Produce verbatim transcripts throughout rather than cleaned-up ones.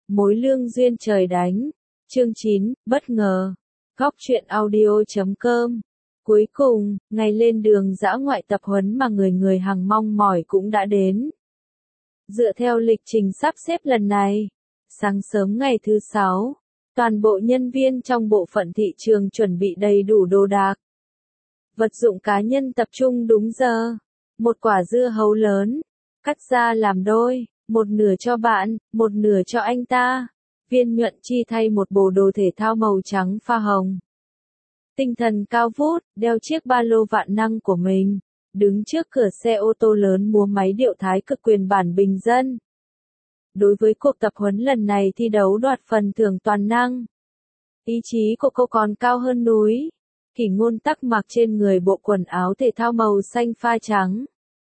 Mối lương duyên trời đánh. Chương chín, bất ngờ. Góc truyện audio chấm com. Cuối cùng, ngày lên đường dã ngoại tập huấn mà người người hằng mong mỏi cũng đã đến. Dựa theo lịch trình sắp xếp lần này, sáng sớm ngày thứ sáu, toàn bộ nhân viên trong bộ phận thị trường chuẩn bị đầy đủ đồ đạc. Vật dụng cá nhân tập trung đúng giờ. Một quả dưa hấu lớn, cắt ra làm đôi, một nửa cho bạn, một nửa cho anh ta. Viên Nhuận Chi thay một bộ đồ thể thao màu trắng pha hồng. Tinh thần cao vút, đeo chiếc ba lô vạn năng của mình, đứng trước cửa xe ô tô lớn múa máy điệu thái cực quyền bản bình dân. Đối với cuộc tập huấn lần này thi đấu đoạt phần thưởng toàn năng. Ý chí của cô còn cao hơn núi. Kỷ Ngôn Tắc mặc trên người bộ quần áo thể thao màu xanh pha trắng.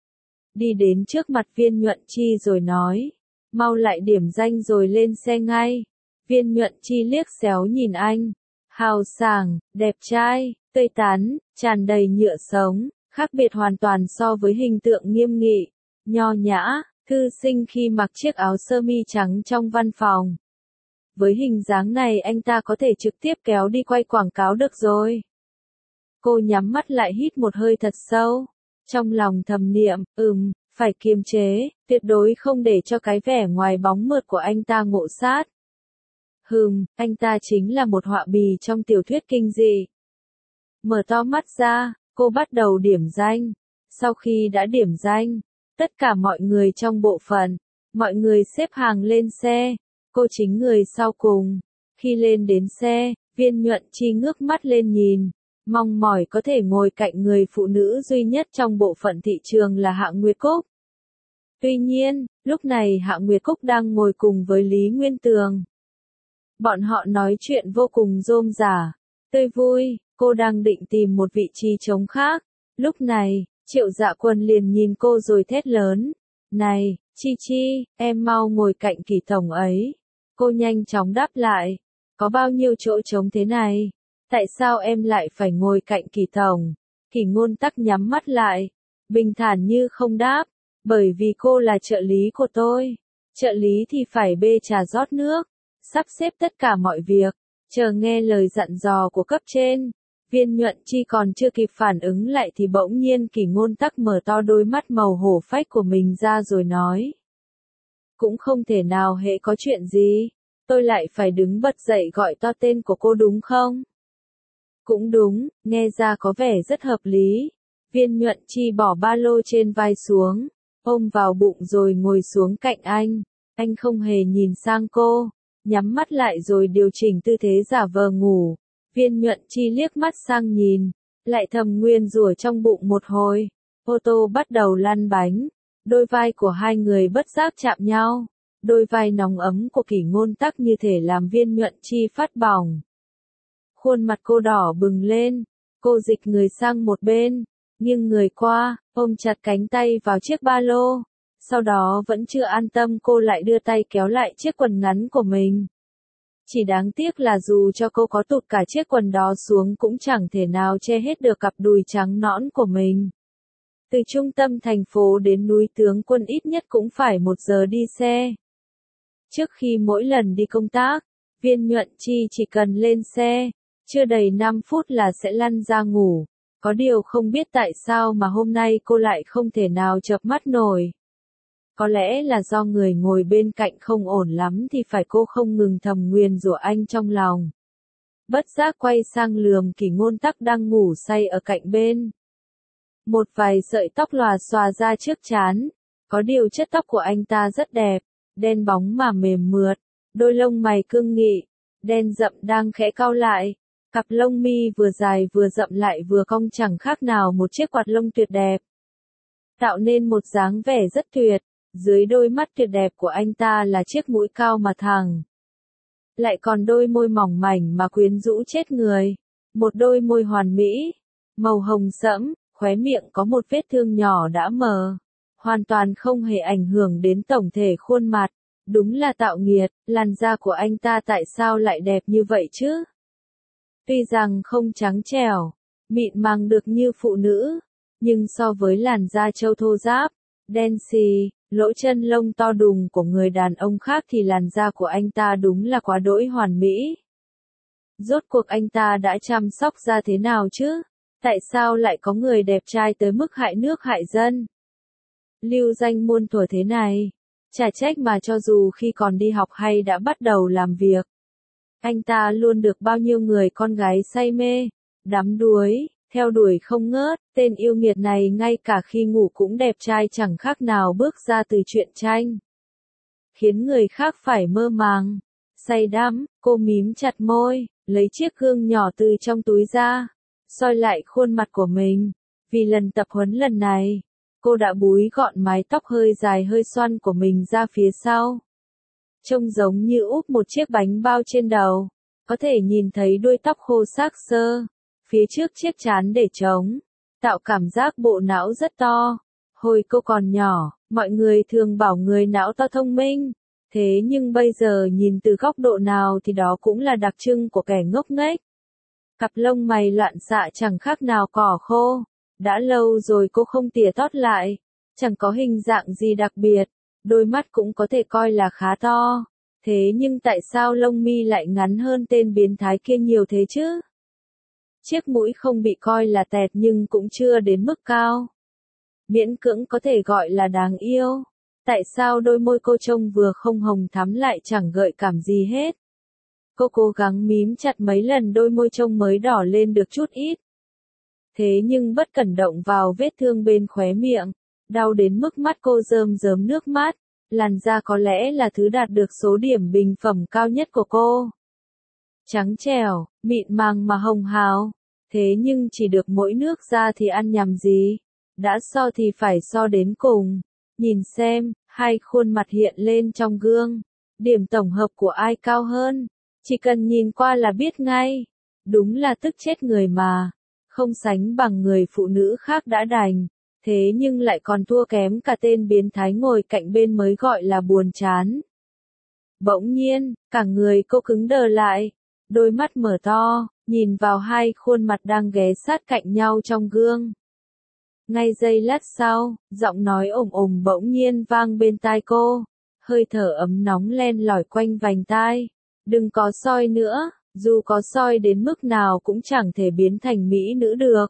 Đi đến trước mặt Viên Nhuận Chi rồi nói, mau lại điểm danh rồi lên xe ngay. Viên Nhuận Chi liếc xéo nhìn anh, hào sảng, đẹp trai, tươi tắn, tràn đầy nhựa sống, khác biệt hoàn toàn so với hình tượng nghiêm nghị, nho nhã, thư sinh khi mặc chiếc áo sơ mi trắng trong văn phòng. Với hình dáng này anh ta có thể trực tiếp kéo đi quay quảng cáo được rồi. Cô nhắm mắt lại hít một hơi thật sâu, trong lòng thầm niệm, ừm, phải kiềm chế, tuyệt đối không để cho cái vẻ ngoài bóng mượt của anh ta ngộ sát. Hừm, anh ta chính là một họa bì trong tiểu thuyết kinh dị. Mở to mắt ra, cô bắt đầu điểm danh. Sau khi đã điểm danh, tất cả mọi người trong bộ phận, mọi người xếp hàng lên xe, cô chính người sau cùng. Khi lên đến xe, Viên Nhuận Chi ngước mắt lên nhìn, mong mỏi có thể ngồi cạnh người phụ nữ duy nhất trong bộ phận thị trường là Hạ Nguyệt Cúc. Tuy nhiên, lúc này Hạ Nguyệt Cúc đang ngồi cùng với Lý Nguyên Tường. Bọn họ nói chuyện vô cùng rôm rả, tươi vui, cô đang định tìm một vị trí trống khác. Lúc này, Triệu Dạ Quân liền nhìn cô rồi thét lớn, này, Chi Chi, em mau ngồi cạnh Kỷ tổng ấy. Cô nhanh chóng đáp lại, có bao nhiêu chỗ trống thế này? Tại sao em lại phải ngồi cạnh Kỷ tổng? Kỷ Ngôn Tắc nhắm mắt lại, bình thản như không đáp, bởi vì cô là trợ lý của tôi. Trợ lý thì phải bê trà rót nước, sắp xếp tất cả mọi việc, chờ nghe lời dặn dò của cấp trên. Viên Nhuận Chi còn chưa kịp phản ứng lại thì bỗng nhiên Kỷ Ngôn Tắc mở to đôi mắt màu hổ phách của mình ra rồi nói. Cũng không thể nào hễ có chuyện gì, tôi lại phải đứng bật dậy gọi to tên của cô đúng không? Cũng đúng, nghe ra có vẻ rất hợp lý. Viên Nhuận Chi bỏ ba lô trên vai xuống, ôm vào bụng rồi ngồi xuống cạnh anh. Anh không hề nhìn sang cô, nhắm mắt lại rồi điều chỉnh tư thế giả vờ ngủ. Viên Nhuận Chi liếc mắt sang nhìn, lại thầm nguyên rủa trong bụng một hồi. Ô tô bắt đầu lăn bánh, đôi vai của hai người bất giác chạm nhau. Đôi vai nóng ấm của Kỷ Ngôn Tắc như thể làm Viên Nhuận Chi phát bỏng. Khuôn mặt cô đỏ bừng lên, cô dịch người sang một bên, nghiêng người qua, ôm chặt cánh tay vào chiếc ba lô. Sau đó vẫn chưa an tâm cô lại đưa tay kéo lại chiếc quần ngắn của mình. Chỉ đáng tiếc là dù cho cô có tụt cả chiếc quần đó xuống cũng chẳng thể nào che hết được cặp đùi trắng nõn của mình. Từ trung tâm thành phố đến núi Tướng Quân ít nhất cũng phải một giờ đi xe. Trước khi mỗi lần đi công tác, Viên Nhuận Chi chỉ cần lên xe, chưa đầy năm phút là sẽ lăn ra ngủ. Có điều không biết tại sao mà hôm nay cô lại không thể nào chợp mắt nổi. Có lẽ là do người ngồi bên cạnh không ổn lắm thì phải cô không ngừng thầm nguyền rủa anh trong lòng. Bất giác quay sang lườm Kỷ Ngôn Tắc đang ngủ say ở cạnh bên. Một vài sợi tóc lòa xòa ra trước trán, có điều chất tóc của anh ta rất đẹp, đen bóng mà mềm mượt, đôi lông mày cương nghị, đen rậm đang khẽ cau lại, cặp lông mi vừa dài vừa rậm lại vừa cong chẳng khác nào một chiếc quạt lông tuyệt đẹp. Tạo nên một dáng vẻ rất tuyệt. Dưới đôi mắt tuyệt đẹp của anh ta là chiếc mũi cao mà thẳng. Lại còn đôi môi mỏng mảnh mà quyến rũ chết người. Một đôi môi hoàn mỹ, màu hồng sẫm, khóe miệng có một vết thương nhỏ đã mờ. Hoàn toàn không hề ảnh hưởng đến tổng thể khuôn mặt. Đúng là tạo nghiệt, làn da của anh ta tại sao lại đẹp như vậy chứ? Tuy rằng không trắng trẻo, mịn màng được như phụ nữ, nhưng so với làn da trâu thô ráp, đen xì, lỗ chân lông to đùng của người đàn ông khác thì làn da của anh ta đúng là quá đỗi hoàn mỹ. Rốt cuộc anh ta đã chăm sóc da thế nào chứ? Tại sao lại có người đẹp trai tới mức hại nước hại dân? Lưu danh muôn thuở thế này. Chả trách mà cho dù khi còn đi học hay đã bắt đầu làm việc, anh ta luôn được bao nhiêu người con gái say mê, đắm đuối, theo đuổi không ngớt. Tên yêu nghiệt này ngay cả khi ngủ cũng đẹp trai chẳng khác nào bước ra từ truyện tranh, khiến người khác phải mơ màng, say đắm. Cô mím chặt môi, lấy chiếc gương nhỏ từ trong túi ra, soi lại khuôn mặt của mình. Vì lần tập huấn lần này, cô đã búi gọn mái tóc hơi dài hơi xoăn của mình ra phía sau, trông giống như úp một chiếc bánh bao trên đầu. Có thể nhìn thấy đuôi tóc khô xác xơ, phía trước chiếc trán để trống, tạo cảm giác bộ não rất to. Hồi cô còn nhỏ, mọi người thường bảo người não to thông minh. Thế nhưng bây giờ nhìn từ góc độ nào thì đó cũng là đặc trưng của kẻ ngốc nghếch. Cặp lông mày loạn xạ chẳng khác nào cỏ khô. Đã lâu rồi cô không tỉa tót lại. Chẳng có hình dạng gì đặc biệt. Đôi mắt cũng có thể coi là khá to. Thế nhưng tại sao lông mi lại ngắn hơn tên biến thái kia nhiều thế chứ? Chiếc mũi không bị coi là tẹt nhưng cũng chưa đến mức cao. Miễn cưỡng có thể gọi là đáng yêu. Tại sao đôi môi cô trông vừa không hồng thắm lại chẳng gợi cảm gì hết? Cô cố gắng mím chặt mấy lần đôi môi trông mới đỏ lên được chút ít. Thế nhưng bất cẩn động vào vết thương bên khóe miệng, đau đến mức mắt cô rơm rớm nước mắt. Làn da có lẽ là thứ đạt được số điểm bình phẩm cao nhất của cô. Trắng trẻo, mịn màng mà hồng hào. Thế nhưng chỉ được mỗi nước da thì ăn nhầm gì? Đã so thì phải so đến cùng. Nhìn xem, hai khuôn mặt hiện lên trong gương. Điểm tổng hợp của ai cao hơn? Chỉ cần nhìn qua là biết ngay. Đúng là tức chết người mà. Không sánh bằng người phụ nữ khác đã đành. Thế nhưng lại còn thua kém cả tên biến thái ngồi cạnh bên mới gọi là buồn chán. Bỗng nhiên, cả người cô cứng đờ lại. Đôi mắt mở to, nhìn vào hai khuôn mặt đang ghé sát cạnh nhau trong gương. Ngay giây lát sau, giọng nói ồm ồm bỗng nhiên vang bên tai cô. Hơi thở ấm nóng len lỏi quanh vành tai. Đừng có soi nữa, dù có soi đến mức nào cũng chẳng thể biến thành mỹ nữ được.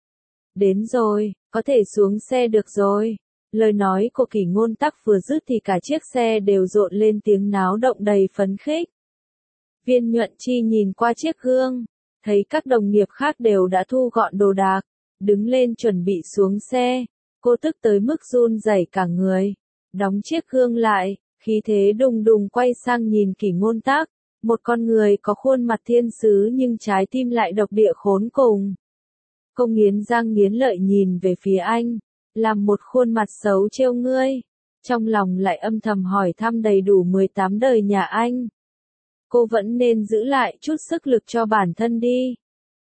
Đến rồi, có thể xuống xe được rồi. Lời nói của Kỷ Ngôn Tắc vừa dứt thì cả chiếc xe đều rộn lên tiếng náo động đầy phấn khích. Viên Nhuận Chi nhìn qua chiếc gương, thấy các đồng nghiệp khác đều đã thu gọn đồ đạc, đứng lên chuẩn bị xuống xe. Cô tức tới mức run rẩy cả người, đóng chiếc gương lại, khí thế đùng đùng quay sang nhìn Kỷ Ngôn Tắc, một con người có khuôn mặt thiên sứ nhưng trái tim lại độc địa khốn cùng. Cô nghiến răng nghiến lợi nhìn về phía anh, làm một khuôn mặt xấu trêu ngươi, trong lòng lại âm thầm hỏi thăm đầy đủ mười tám đời nhà anh. Cô vẫn nên giữ lại chút sức lực cho bản thân đi,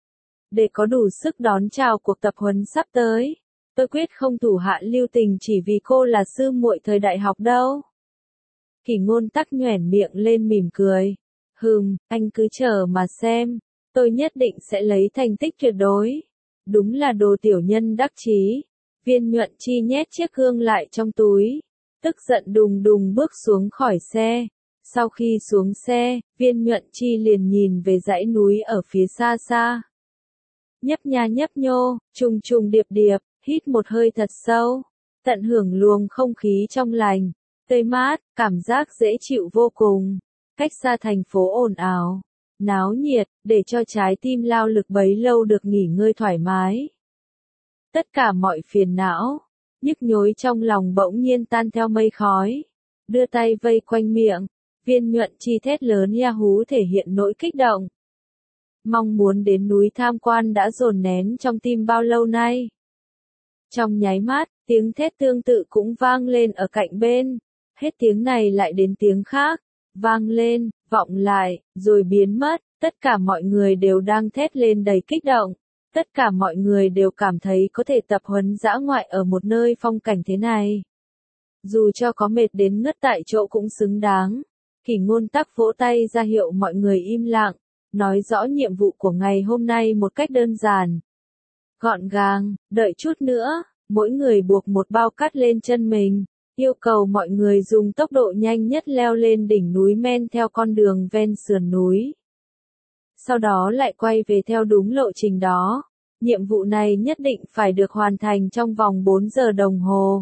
để có đủ sức đón chào cuộc tập huấn sắp tới. Tôi quyết không thủ hạ lưu tình chỉ vì cô là sư muội thời đại học đâu. Kỷ Ngôn Tắc nhoẻn miệng lên mỉm cười. Hừm, anh cứ chờ mà xem, tôi nhất định sẽ lấy thành tích tuyệt đối. Đúng là đồ tiểu nhân đắc chí. Viên Nhuận Chi nhét chiếc gương lại trong túi, tức giận đùng đùng bước xuống khỏi xe. Sau khi xuống xe, Viên Nhuận Chi liền nhìn về dãy núi ở phía xa xa. Nhấp nha nhấp nhô, trùng trùng điệp điệp, hít một hơi thật sâu, tận hưởng luồng không khí trong lành, tươi mát, cảm giác dễ chịu vô cùng. Cách xa thành phố ồn ào, náo nhiệt, để cho trái tim lao lực bấy lâu được nghỉ ngơi thoải mái. Tất cả mọi phiền não, nhức nhối trong lòng bỗng nhiên tan theo mây khói. Đưa tay vây quanh miệng, Viên Nhuận Chi thét lớn ya hú thể hiện nỗi kích động. Mong muốn đến núi tham quan đã dồn nén trong tim bao lâu nay. Trong nháy mắt, tiếng thét tương tự cũng vang lên ở cạnh bên. Hết tiếng này lại đến tiếng khác, vang lên, vọng lại, rồi biến mất. Tất cả mọi người đều đang thét lên đầy kích động. Tất cả mọi người đều cảm thấy có thể tập huấn dã ngoại ở một nơi phong cảnh thế này. Dù cho có mệt đến ngất tại chỗ cũng xứng đáng. Kỷ Ngôn Tắc vỗ tay ra hiệu mọi người im lặng, nói rõ nhiệm vụ của ngày hôm nay một cách đơn giản, gọn gàng. Đợi chút nữa, mỗi người buộc một bao cát lên chân mình, yêu cầu mọi người dùng tốc độ nhanh nhất leo lên đỉnh núi men theo con đường ven sườn núi. Sau đó lại quay về theo đúng lộ trình đó. Nhiệm vụ này nhất định phải được hoàn thành trong vòng bốn giờ đồng hồ.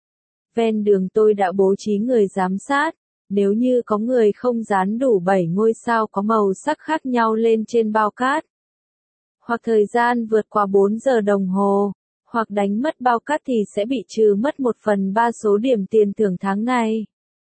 Ven đường tôi đã bố trí người giám sát, nếu như có người không dán đủ bảy ngôi sao có màu sắc khác nhau lên trên bao cát, hoặc thời gian vượt qua bốn giờ đồng hồ, hoặc đánh mất bao cát thì sẽ bị trừ mất một phần ba số điểm tiền thưởng tháng này.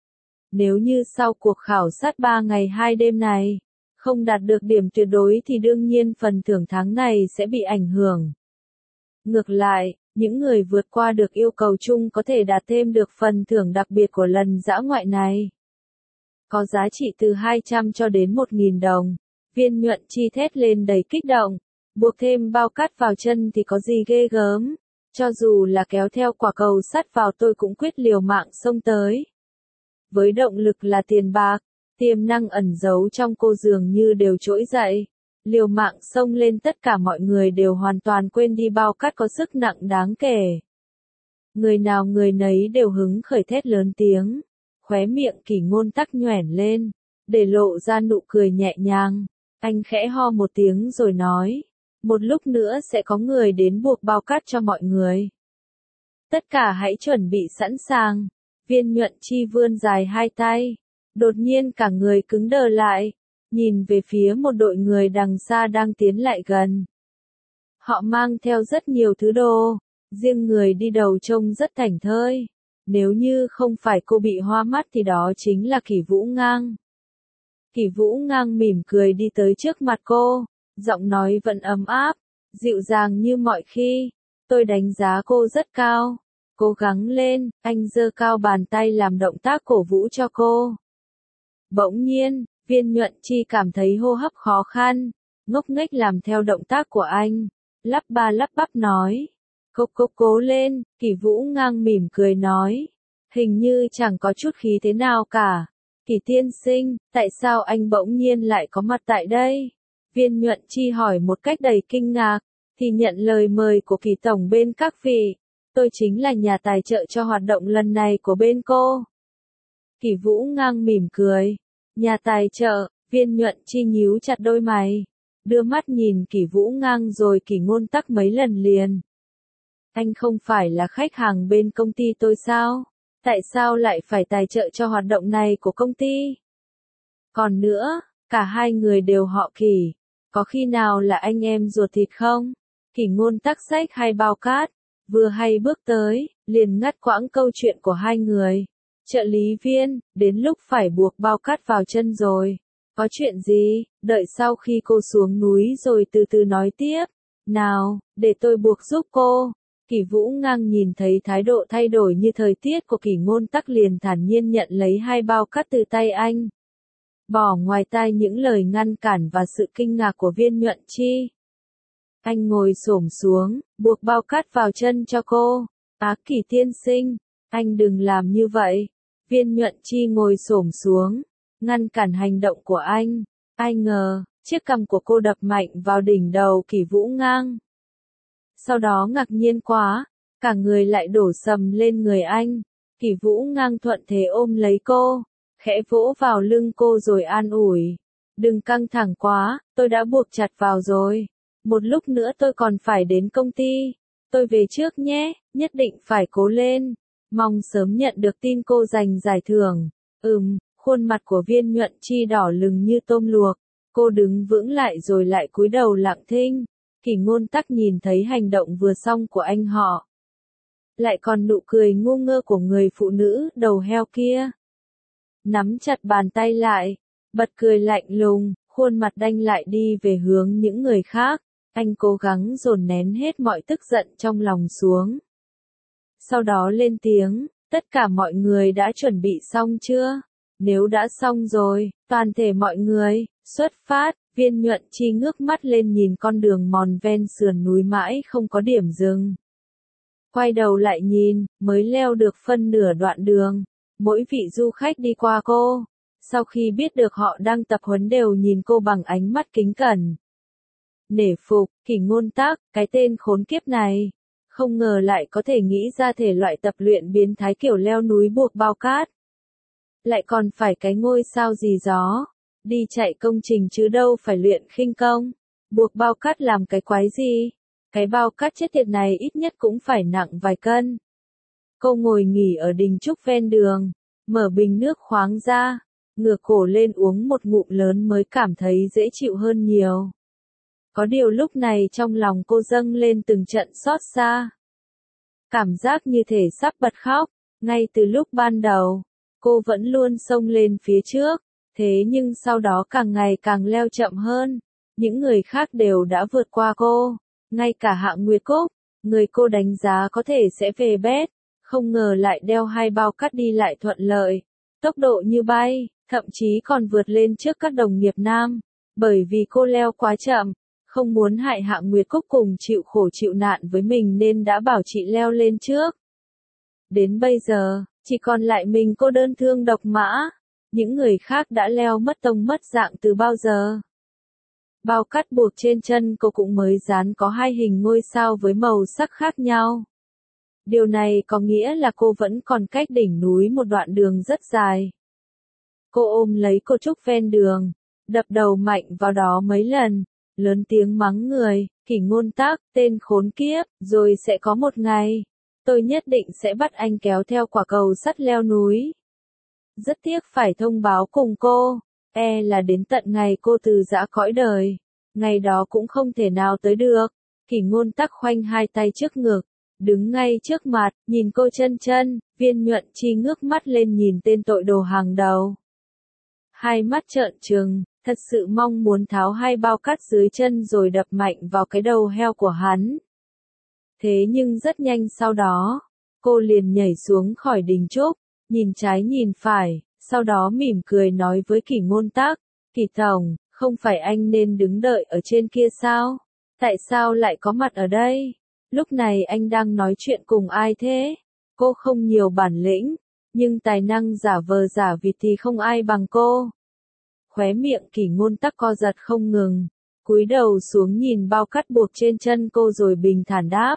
Nếu như sau cuộc khảo sát ba ngày hai đêm này, không đạt được điểm tuyệt đối thì đương nhiên phần thưởng tháng này sẽ bị ảnh hưởng. Ngược lại, những người vượt qua được yêu cầu chung có thể đạt thêm được phần thưởng đặc biệt của lần dã ngoại này. Có giá trị từ hai trăm cho đến một nghìn đồng. Viên Nhuận Chi thét lên đầy kích động. Buộc thêm bao cát vào chân thì có gì ghê gớm. Cho dù là kéo theo quả cầu sắt vào tôi cũng quyết liều mạng xông tới. Với động lực là tiền bạc, tiềm năng ẩn giấu trong cô dường như đều trỗi dậy. Liều mạng xông lên, tất cả mọi người đều hoàn toàn quên đi bao cát có sức nặng đáng kể. Người nào người nấy đều hứng khởi thét lớn tiếng. Khóe miệng Kỷ Ngôn Tắc nhoẻn lên, để lộ ra nụ cười nhẹ nhàng. Anh khẽ ho một tiếng rồi nói, một lúc nữa sẽ có người đến buộc bao cát cho mọi người. Tất cả hãy chuẩn bị sẵn sàng. Viên Nhuận Chi vươn dài hai tay, đột nhiên cả người cứng đờ lại, nhìn về phía một đội người đằng xa đang tiến lại gần. Họ mang theo rất nhiều thứ đồ, riêng người đi đầu trông rất thảnh thơi. Nếu như không phải cô bị hoa mắt thì đó chính là Kỷ Vũ Ngang. Kỷ Vũ Ngang mỉm cười đi tới trước mặt cô, giọng nói vẫn ấm áp, dịu dàng như mọi khi. Tôi đánh giá cô rất cao. Cố gắng lên, anh giơ cao bàn tay làm động tác cổ vũ cho cô. Bỗng nhiên, Viên Nhuận Chi cảm thấy hô hấp khó khăn, ngốc nghếch làm theo động tác của anh, lắp ba lắp bắp nói. Cố cố cố lên, Kỷ Vũ Ngang mỉm cười nói. Hình như chẳng có chút khí thế nào cả. Kỷ tiên sinh, tại sao anh bỗng nhiên lại có mặt tại đây? Viên Nhuận Chi hỏi một cách đầy kinh ngạc, thì nhận lời mời của Kỷ tổng bên các vị. Tôi chính là nhà tài trợ cho hoạt động lần này của bên cô. Kỷ Vũ Ngang mỉm cười. Nhà tài trợ, Viên Nhuận Chi nhíu chặt đôi mày, đưa mắt nhìn Kỷ Vũ Ngang rồi Kỷ Ngôn Tắc mấy lần liền. Anh không phải là khách hàng bên công ty tôi sao? Tại sao lại phải tài trợ cho hoạt động này của công ty? Còn nữa, cả hai người đều họ Kỷ, có khi nào là anh em ruột thịt không? Kỷ Ngôn Tắc xách hai bao cát, vừa hay bước tới, liền ngắt quãng câu chuyện của hai người. Trợ lý Viên, đến lúc phải buộc bao cát vào chân rồi. Có chuyện gì? Đợi sau khi cô xuống núi rồi từ từ nói tiếp. Nào, để tôi buộc giúp cô. Kỷ Vũ Ngang nhìn thấy thái độ thay đổi như thời tiết của Kỷ Ngôn Tắc liền thản nhiên nhận lấy hai bao cát từ tay anh. Bỏ ngoài tai những lời ngăn cản và sự kinh ngạc của Viên Nhuận Chi. Anh ngồi xổm xuống, buộc bao cát vào chân cho cô. Á Kỷ tiên sinh, anh đừng làm như vậy. Viên Nhuận Chi ngồi xổm xuống, ngăn cản hành động của anh. Ai ngờ, chiếc cằm của cô đập mạnh vào đỉnh đầu Kỷ Vũ Ngang. Sau đó ngạc nhiên quá, cả người lại đổ sầm lên người anh. Kỷ Vũ Ngang thuận thế ôm lấy cô, khẽ vỗ vào lưng cô rồi an ủi. Đừng căng thẳng quá, tôi đã buộc chặt vào rồi. Một lúc nữa tôi còn phải đến công ty. Tôi về trước nhé, nhất định phải cố lên. Mong sớm nhận được tin cô giành giải thưởng. Ừm, khuôn mặt của Viên Nhuận Chi đỏ lừng như tôm luộc. Cô đứng vững lại rồi lại cúi đầu lặng thinh. Kỷ Ngôn Tắc nhìn thấy hành động vừa xong của anh họ. Lại còn nụ cười ngu ngơ của người phụ nữ đầu heo kia. Nắm chặt bàn tay lại, bật cười lạnh lùng, khuôn mặt đanh lại đi về hướng những người khác. Anh cố gắng dồn nén hết mọi tức giận trong lòng xuống. Sau đó lên tiếng, tất cả mọi người đã chuẩn bị xong chưa? Nếu đã xong rồi, toàn thể mọi người, xuất phát. Viên Nhuận Chi ngước mắt lên nhìn con đường mòn ven sườn núi mãi không có điểm dừng. Quay đầu lại nhìn, mới leo được phân nửa đoạn đường. Mỗi vị du khách đi qua cô, sau khi biết được họ đang tập huấn đều nhìn cô bằng ánh mắt kính cẩn. Nể phục, Kỷ Ngôn Tắc, cái tên khốn kiếp này. Không ngờ lại có thể nghĩ ra thể loại tập luyện biến thái kiểu leo núi buộc bao cát. Lại còn phải cái ngôi sao gì gió. Đi chạy công trình chứ đâu phải luyện khinh công. Buộc bao cát làm cái quái gì? Cái bao cát chết tiệt này ít nhất cũng phải nặng vài cân. Cô ngồi nghỉ ở đình trúc ven đường, mở bình nước khoáng ra, ngửa cổ lên uống một ngụm lớn mới cảm thấy dễ chịu hơn nhiều. Có điều lúc này trong lòng cô dâng lên từng trận xót xa. Cảm giác như thể sắp bật khóc, ngay từ lúc ban đầu, cô vẫn luôn xông lên phía trước, thế nhưng sau đó càng ngày càng leo chậm hơn. Những người khác đều đã vượt qua cô, ngay cả Hạng Nguyệt Cúc, người cô đánh giá có thể sẽ về bét, không ngờ lại đeo hai bao cát đi lại thuận lợi, tốc độ như bay, thậm chí còn vượt lên trước các đồng nghiệp nam, bởi vì cô leo quá chậm, không muốn hại Hạng Nguyệt Cúc cùng chịu khổ chịu nạn với mình nên đã bảo chị leo lên trước. Đến bây giờ, chỉ còn lại mình cô đơn thương độc mã, những người khác đã leo mất tông mất dạng từ bao giờ. Bao cát buộc trên chân cô cũng mới dán có hai hình ngôi sao với màu sắc khác nhau. Điều này có nghĩa là cô vẫn còn cách đỉnh núi một đoạn đường rất dài. Cô ôm lấy cô trúc ven đường, đập đầu mạnh vào đó mấy lần, lớn tiếng mắng người, Kỷ Ngôn Tắc, tên khốn kiếp, rồi sẽ có một ngày, tôi nhất định sẽ bắt anh kéo theo quả cầu sắt leo núi. Rất tiếc phải thông báo cùng cô, e là đến tận ngày cô từ giã cõi đời, ngày đó cũng không thể nào tới được. Kỷ Ngôn Tắc khoanh hai tay trước ngực, đứng ngay trước mặt, nhìn cô chân chân, Viên Nhuận Chi ngước mắt lên nhìn tên tội đồ hàng đầu. Hai mắt trợn trừng, thật sự mong muốn tháo hai bao cát dưới chân rồi đập mạnh vào cái đầu heo của hắn. Thế nhưng rất nhanh sau đó, cô liền nhảy xuống khỏi đình trúc, nhìn trái nhìn phải, sau đó mỉm cười nói với Kỷ Ngôn Tắc, Kỷ Tổng, không phải anh nên đứng đợi ở trên kia sao? Tại sao lại có mặt ở đây? Lúc này anh đang nói chuyện cùng ai thế? Cô không nhiều bản lĩnh, nhưng tài năng giả vờ giả vịt thì không ai bằng cô. Khóe miệng Kỷ Ngôn Tắc co giật không ngừng, cúi đầu xuống nhìn bao cát buộc trên chân cô rồi bình thản đáp.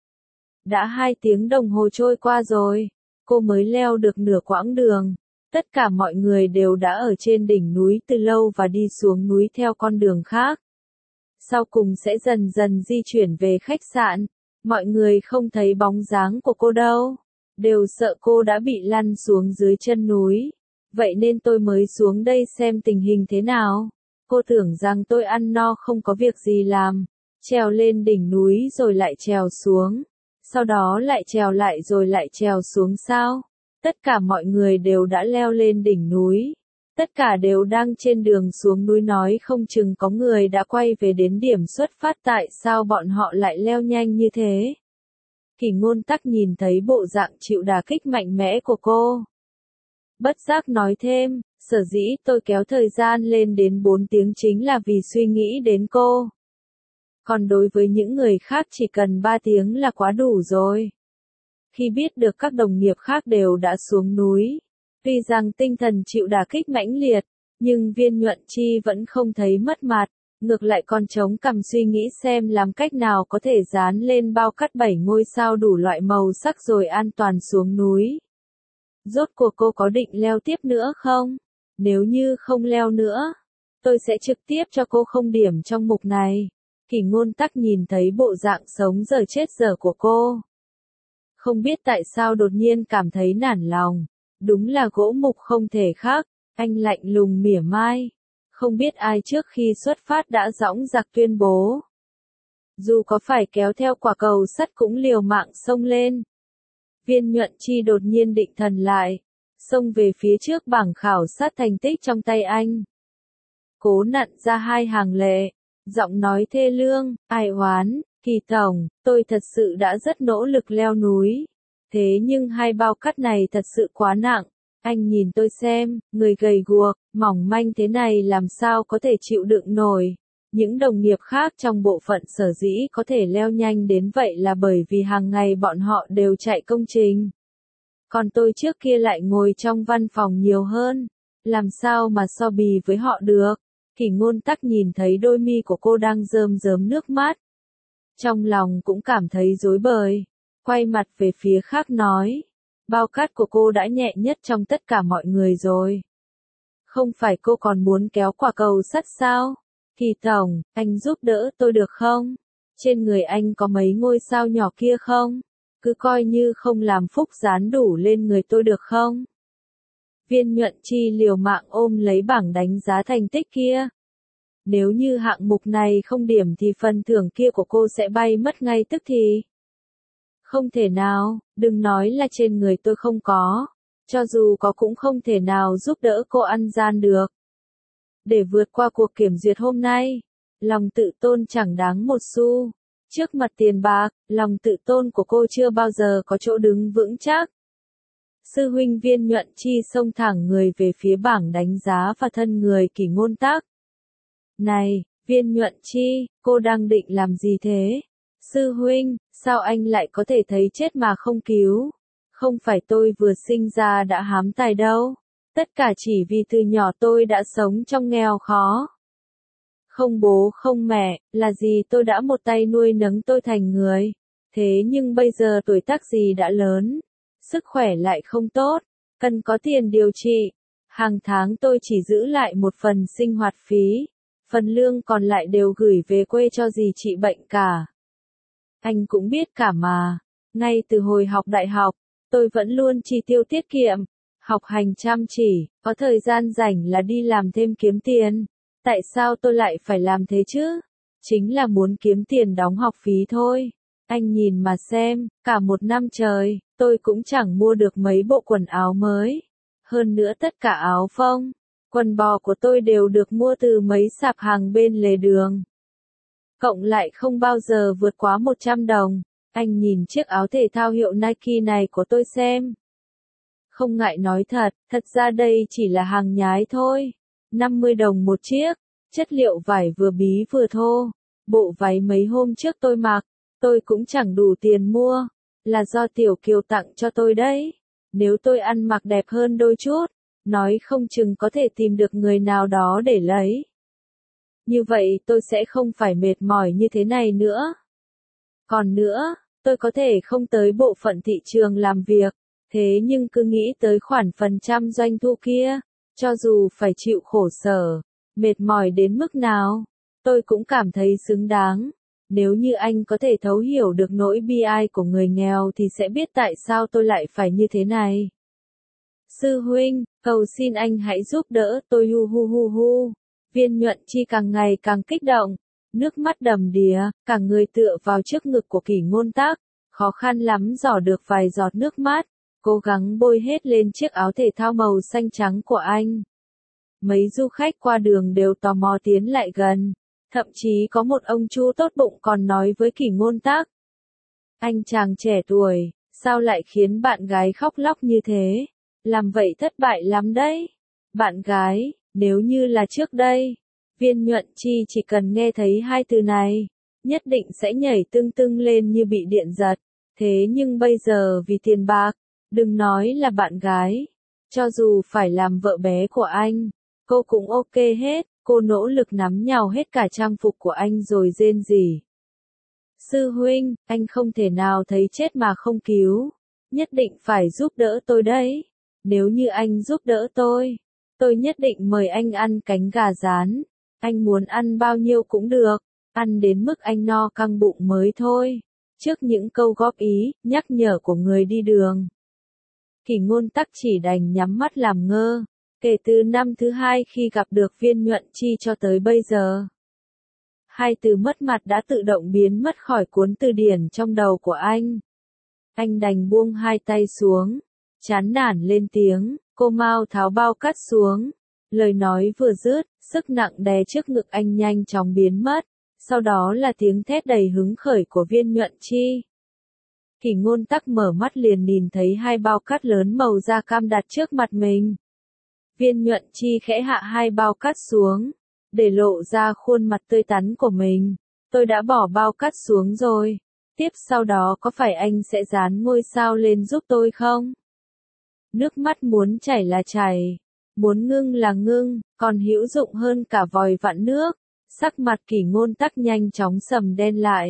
Đã hai tiếng đồng hồ trôi qua rồi, cô mới leo được nửa quãng đường. Tất cả mọi người đều đã ở trên đỉnh núi từ lâu và đi xuống núi theo con đường khác. Sau cùng sẽ dần dần di chuyển về khách sạn. Mọi người không thấy bóng dáng của cô đâu, đều sợ cô đã bị lăn xuống dưới chân núi. Vậy nên tôi mới xuống đây xem tình hình thế nào. Cô tưởng rằng tôi ăn no không có việc gì làm, trèo lên đỉnh núi rồi lại trèo xuống, sau đó lại trèo lại rồi lại trèo xuống sao? Tất cả mọi người đều đã leo lên đỉnh núi. Tất cả đều đang trên đường xuống núi, nói không chừng có người đã quay về đến điểm xuất phát, tại sao bọn họ lại leo nhanh như thế? Kỷ Ngôn Tắc nhìn thấy bộ dạng chịu đả kích mạnh mẽ của cô. Bất giác nói thêm, sở dĩ tôi kéo thời gian lên đến bốn tiếng chính là vì suy nghĩ đến cô. Còn đối với những người khác chỉ cần ba tiếng là quá đủ rồi. Khi biết được các đồng nghiệp khác đều đã xuống núi, tuy rằng tinh thần chịu đả kích mãnh liệt, nhưng Viên Nhuận Chi vẫn không thấy mất mặt, ngược lại còn chống cằm suy nghĩ xem làm cách nào có thể dán lên bao cát bảy ngôi sao đủ loại màu sắc rồi an toàn xuống núi. Rốt cuộc cô có định leo tiếp nữa không? Nếu như không leo nữa, tôi sẽ trực tiếp cho cô không điểm trong mục này. Kỷ Ngôn Tắc nhìn thấy bộ dạng sống dở chết dở của cô. Không biết tại sao đột nhiên cảm thấy nản lòng. Đúng là gỗ mục không thể khác, anh lạnh lùng mỉa mai. Không biết ai trước khi xuất phát đã dõng dạc tuyên bố. Dù có phải kéo theo quả cầu sắt cũng liều mạng xông lên. Viên Nhuận Chi đột nhiên định thần lại, xông về phía trước bảng khảo sát thành tích trong tay anh. Cố nặn ra hai hàng lệ, giọng nói thê lương, ai oán, Kỳ Tổng, tôi thật sự đã rất nỗ lực leo núi. Thế nhưng hai bao cát này thật sự quá nặng, anh nhìn tôi xem, người gầy guộc, mỏng manh thế này làm sao có thể chịu đựng nổi. Những đồng nghiệp khác trong bộ phận sở dĩ có thể leo nhanh đến vậy là bởi vì hàng ngày bọn họ đều chạy công trình. Còn tôi trước kia lại ngồi trong văn phòng nhiều hơn, làm sao mà so bì với họ được. Kỷ Ngôn Tắc nhìn thấy đôi mi của cô đang rơm rớm nước mắt. Trong lòng cũng cảm thấy rối bời, quay mặt về phía khác nói. Bao cát của cô đã nhẹ nhất trong tất cả mọi người rồi. Không phải cô còn muốn kéo quả cầu sắt sao? Kỳ tổng, anh giúp đỡ tôi được không? Trên người anh có mấy ngôi sao nhỏ kia không? Cứ coi như không làm phúc dán đủ lên người tôi được không? Viên Nhuận Chi liều mạng ôm lấy bảng đánh giá thành tích kia. Nếu như hạng mục này không điểm thì phần thưởng kia của cô sẽ bay mất ngay tức thì. Không thể nào, đừng nói là trên người tôi không có. Cho dù có cũng không thể nào giúp đỡ cô ăn gian được. Để vượt qua cuộc kiểm duyệt hôm nay, lòng tự tôn chẳng đáng một xu. Trước mặt tiền bạc, lòng tự tôn của cô chưa bao giờ có chỗ đứng vững chắc. Sư huynh Viên Nhuận Chi xông thẳng người về phía bảng đánh giá và thân người Kỷ Ngôn Tắc. Này, Viên Nhuận Chi, cô đang định làm gì thế? Sư huynh, sao anh lại có thể thấy chết mà không cứu? Không phải tôi vừa sinh ra đã hám tài đâu. Tất cả chỉ vì từ nhỏ tôi đã sống trong nghèo khó. Không bố không mẹ, là gì tôi đã một tay nuôi nấng tôi thành người. Thế nhưng bây giờ tuổi tác gì đã lớn. Sức khỏe lại không tốt, cần có tiền điều trị. Hàng tháng tôi chỉ giữ lại một phần sinh hoạt phí. Phần lương còn lại đều gửi về quê cho dì trị bệnh cả. Anh cũng biết cả mà. Ngay từ hồi học đại học, tôi vẫn luôn chi tiêu tiết kiệm. Học hành chăm chỉ, có thời gian rảnh là đi làm thêm kiếm tiền. Tại sao tôi lại phải làm thế chứ? Chính là muốn kiếm tiền đóng học phí thôi. Anh nhìn mà xem, cả một năm trời, tôi cũng chẳng mua được mấy bộ quần áo mới. Hơn nữa tất cả áo phông, quần bò của tôi đều được mua từ mấy sạp hàng bên lề đường. Cộng lại không bao giờ vượt quá một trăm đồng. Anh nhìn chiếc áo thể thao hiệu Nike này của tôi xem. Không ngại nói thật, thật ra đây chỉ là hàng nhái thôi. năm mươi đồng một chiếc, chất liệu vải vừa bí vừa thô. Bộ váy mấy hôm trước tôi mặc, tôi cũng chẳng đủ tiền mua. Là do Tiểu Kiều tặng cho tôi đấy. Nếu tôi ăn mặc đẹp hơn đôi chút, nói không chừng có thể tìm được người nào đó để lấy. Như vậy tôi sẽ không phải mệt mỏi như thế này nữa. Còn nữa, tôi có thể không tới bộ phận thị trường làm việc. Thế nhưng cứ nghĩ tới khoản phần trăm doanh thu kia, cho dù phải chịu khổ sở, mệt mỏi đến mức nào, tôi cũng cảm thấy xứng đáng. Nếu như anh có thể thấu hiểu được nỗi bi ai của người nghèo thì sẽ biết tại sao tôi lại phải như thế này. Sư huynh, cầu xin anh hãy giúp đỡ tôi hu hu hu hu. Viên Nhuận Chi càng ngày càng kích động, nước mắt đầm đìa, cả người tựa vào trước ngực của Kỷ Ngôn Tắc, khó khăn lắm dò được vài giọt nước mắt. Cố gắng bôi hết lên chiếc áo thể thao màu xanh trắng của anh. Mấy du khách qua đường đều tò mò tiến lại gần. Thậm chí có một ông chú tốt bụng còn nói với Kỷ Ngôn Tắc. Anh chàng trẻ tuổi, sao lại khiến bạn gái khóc lóc như thế? Làm vậy thất bại lắm đấy. Bạn gái, nếu như là trước đây, Viên Nhuận Chi chỉ cần nghe thấy hai từ này, nhất định sẽ nhảy tưng tưng lên như bị điện giật. Thế nhưng bây giờ vì tiền bạc, đừng nói là bạn gái, cho dù phải làm vợ bé của anh, cô cũng ok hết, cô nỗ lực nắm nhào hết cả trang phục của anh rồi rên rỉ. Sư huynh, anh không thể nào thấy chết mà không cứu, nhất định phải giúp đỡ tôi đấy, nếu như anh giúp đỡ tôi, tôi nhất định mời anh ăn cánh gà rán, anh muốn ăn bao nhiêu cũng được, ăn đến mức anh no căng bụng mới thôi. Trước những câu góp ý, nhắc nhở của người đi đường, Kỷ Ngôn Tắc chỉ đành nhắm mắt làm ngơ. Kể từ năm thứ hai khi gặp được Viên Nhuận Chi cho tới bây giờ, hai từ mất mặt đã tự động biến mất khỏi cuốn từ điển trong đầu của anh. Anh đành buông hai tay xuống, chán nản lên tiếng, cô mau tháo bao cát xuống. Lời nói vừa dứt, sức nặng đè trước ngực anh nhanh chóng biến mất, sau đó là tiếng thét đầy hứng khởi của Viên Nhuận Chi. Kỷ Ngôn Tắc mở mắt liền nhìn thấy hai bao cát lớn màu da cam đặt trước mặt mình. Viên Nhuận Chi khẽ hạ hai bao cát xuống, để lộ ra khuôn mặt tươi tắn của mình. Tôi đã bỏ bao cát xuống rồi. Tiếp sau đó có phải anh sẽ dán ngôi sao lên giúp tôi không? Nước mắt muốn chảy là chảy, muốn ngưng là ngưng, còn hữu dụng hơn cả vòi vặn nước. Sắc mặt Kỷ Ngôn Tắc nhanh chóng sầm đen lại.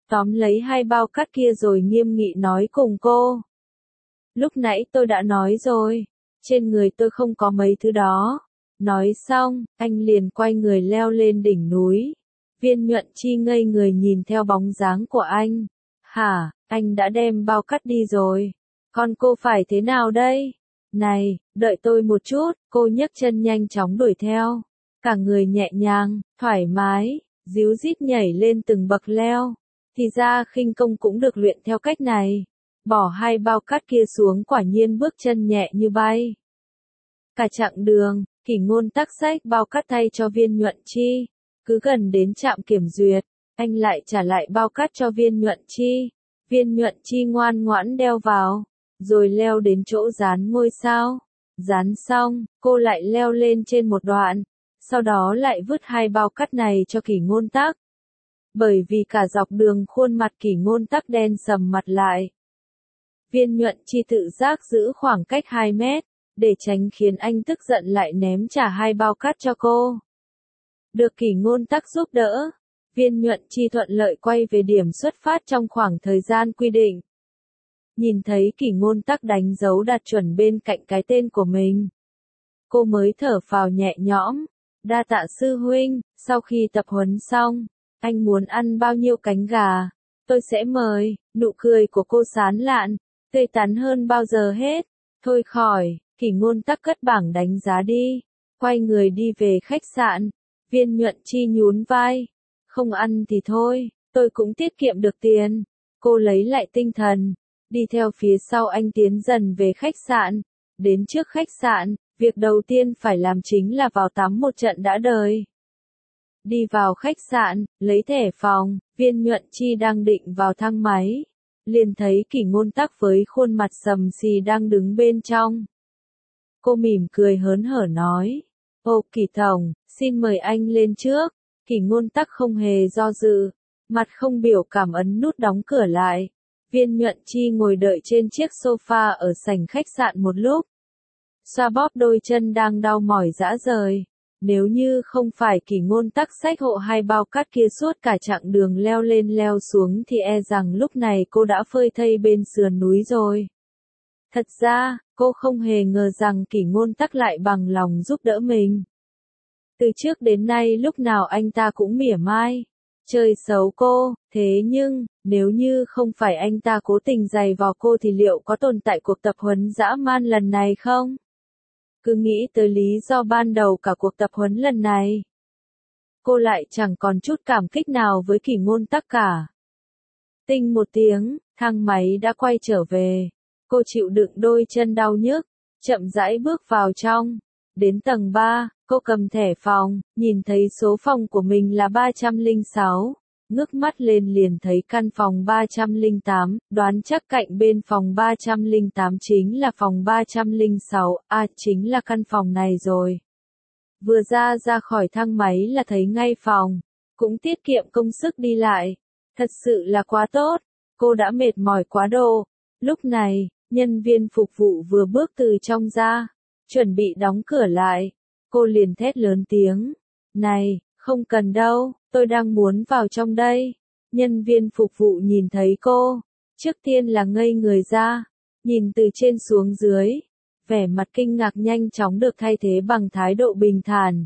tóm lấy hai bao cát kia rồi nghiêm nghị nói cùng cô. Lúc nãy tôi đã nói rồi, trên người tôi không có mấy thứ đó. Nói xong, anh liền quay người leo lên đỉnh núi. Viên Nhuận Chi ngây người nhìn theo bóng dáng của anh. Hả, anh đã đem bao cát đi rồi. Còn cô phải thế nào đây? Này, đợi tôi một chút, cô nhấc chân nhanh chóng đuổi theo. Cả người nhẹ nhàng, thoải mái, díu dít nhảy lên từng bậc leo. Thì ra khinh công cũng được luyện theo cách này. Bỏ hai bao cát kia xuống quả nhiên bước chân nhẹ như bay. Cả chặng đường, Kỷ Ngôn Tắc xách bao cát thay cho Viên Nhuận Chi. Cứ gần đến trạm kiểm duyệt, anh lại trả lại bao cát cho Viên Nhuận Chi. Viên Nhuận Chi ngoan ngoãn đeo vào, rồi leo đến chỗ dán ngôi sao. Dán xong, cô lại leo lên trên một đoạn, sau đó lại vứt hai bao cát này cho Kỷ Ngôn Tắc. Bởi vì cả dọc đường khuôn mặt Kỷ Ngôn Tắc đen sầm mặt lại. Viên Nhuận Chi tự giác giữ khoảng cách hai mét, để tránh khiến anh tức giận lại ném trả hai bao cát cho cô. Được Kỷ Ngôn Tắc giúp đỡ, Viên Nhuận Chi thuận lợi quay về điểm xuất phát trong khoảng thời gian quy định. Nhìn thấy Kỷ Ngôn Tắc đánh dấu đạt chuẩn bên cạnh cái tên của mình, cô mới thở phào nhẹ nhõm. Đa tạ sư huynh, sau khi tập huấn xong, anh muốn ăn bao nhiêu cánh gà, tôi sẽ mời. Nụ cười của cô sán lạn, tươi tắn hơn bao giờ hết. Thôi khỏi, Kỷ Ngôn Tắc cất bảng đánh giá đi, quay người đi về khách sạn. Viên Nhuận Chi nhún vai, không ăn thì thôi, tôi cũng tiết kiệm được tiền. Cô lấy lại tinh thần, đi theo phía sau anh tiến dần về khách sạn. Đến trước khách sạn, việc đầu tiên phải làm chính là vào tắm một trận đã đời. Đi vào khách sạn, lấy thẻ phòng, Viên Nhuận Chi đang định vào thang máy, liền thấy Kỷ Ngôn Tắc với khuôn mặt sầm xì đang đứng bên trong. Cô mỉm cười hớn hở nói, ô Kỷ tổng, xin mời anh lên trước. Kỷ Ngôn Tắc không hề do dự, mặt không biểu cảm ấn nút đóng cửa lại. Viên Nhuận Chi ngồi đợi trên chiếc sofa ở sảnh khách sạn một lúc, xoa bóp đôi chân đang đau mỏi rã rời. Nếu như không phải Kỷ Ngôn Tắc xách hộ hai bao cát kia suốt cả chặng đường leo lên leo xuống thì e rằng lúc này cô đã phơi thây bên sườn núi rồi. Thật ra, cô không hề ngờ rằng Kỷ Ngôn Tắc lại bằng lòng giúp đỡ mình. Từ trước đến nay lúc nào anh ta cũng mỉa mai, chơi xấu cô, thế nhưng, nếu như không phải anh ta cố tình giày vò cô thì liệu có tồn tại cuộc tập huấn dã man lần này không? Cứ nghĩ tới lý do ban đầu cả cuộc tập huấn lần này, cô lại chẳng còn chút cảm kích nào với Kỷ Ngôn Tắc cả. Tinh một tiếng, thang máy đã quay trở về. Cô chịu đựng đôi chân đau nhức, chậm rãi bước vào trong. Đến tầng ba, cô cầm thẻ phòng, nhìn thấy số phòng của mình là ba trăm lẻ sáu. Ngước mắt lên liền thấy căn phòng ba trăm lẻ tám, đoán chắc cạnh bên phòng ba trăm lẻ tám chính là phòng ba trăm lẻ sáu, à chính là căn phòng này rồi. Vừa ra ra khỏi thang máy là thấy ngay phòng, cũng tiết kiệm công sức đi lại. Thật sự là quá tốt, cô đã mệt mỏi quá độ. Lúc này, nhân viên phục vụ vừa bước từ trong ra, chuẩn bị đóng cửa lại. Cô liền thét lớn tiếng, này, không cần đâu, tôi đang muốn vào trong đây. Nhân viên phục vụ nhìn thấy cô, trước tiên là ngây người ra, nhìn từ trên xuống dưới, vẻ mặt kinh ngạc nhanh chóng được thay thế bằng thái độ bình thản.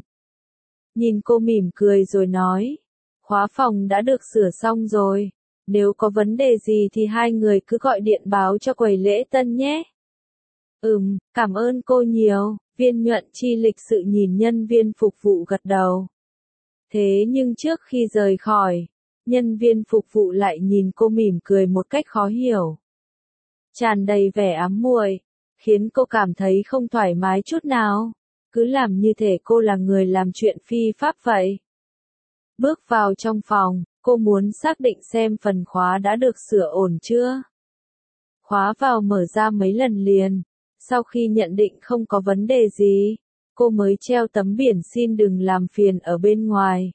Nhìn cô mỉm cười rồi nói, khóa phòng đã được sửa xong rồi, nếu có vấn đề gì thì hai người cứ gọi điện báo cho quầy lễ tân nhé. Ừm, cảm ơn cô nhiều. Viên Nhuận Chi lịch sự nhìn nhân viên phục vụ gật đầu. Thế nhưng trước khi rời khỏi, nhân viên phục vụ lại nhìn cô mỉm cười một cách khó hiểu, tràn đầy vẻ ám muội, khiến cô cảm thấy không thoải mái chút nào, cứ làm như thể cô là người làm chuyện phi pháp vậy. Bước vào trong phòng, cô muốn xác định xem phần khóa đã được sửa ổn chưa. Khóa vào mở ra mấy lần liền. Sau khi nhận định không có vấn đề gì, cô mới treo tấm biển xin đừng làm phiền ở bên ngoài.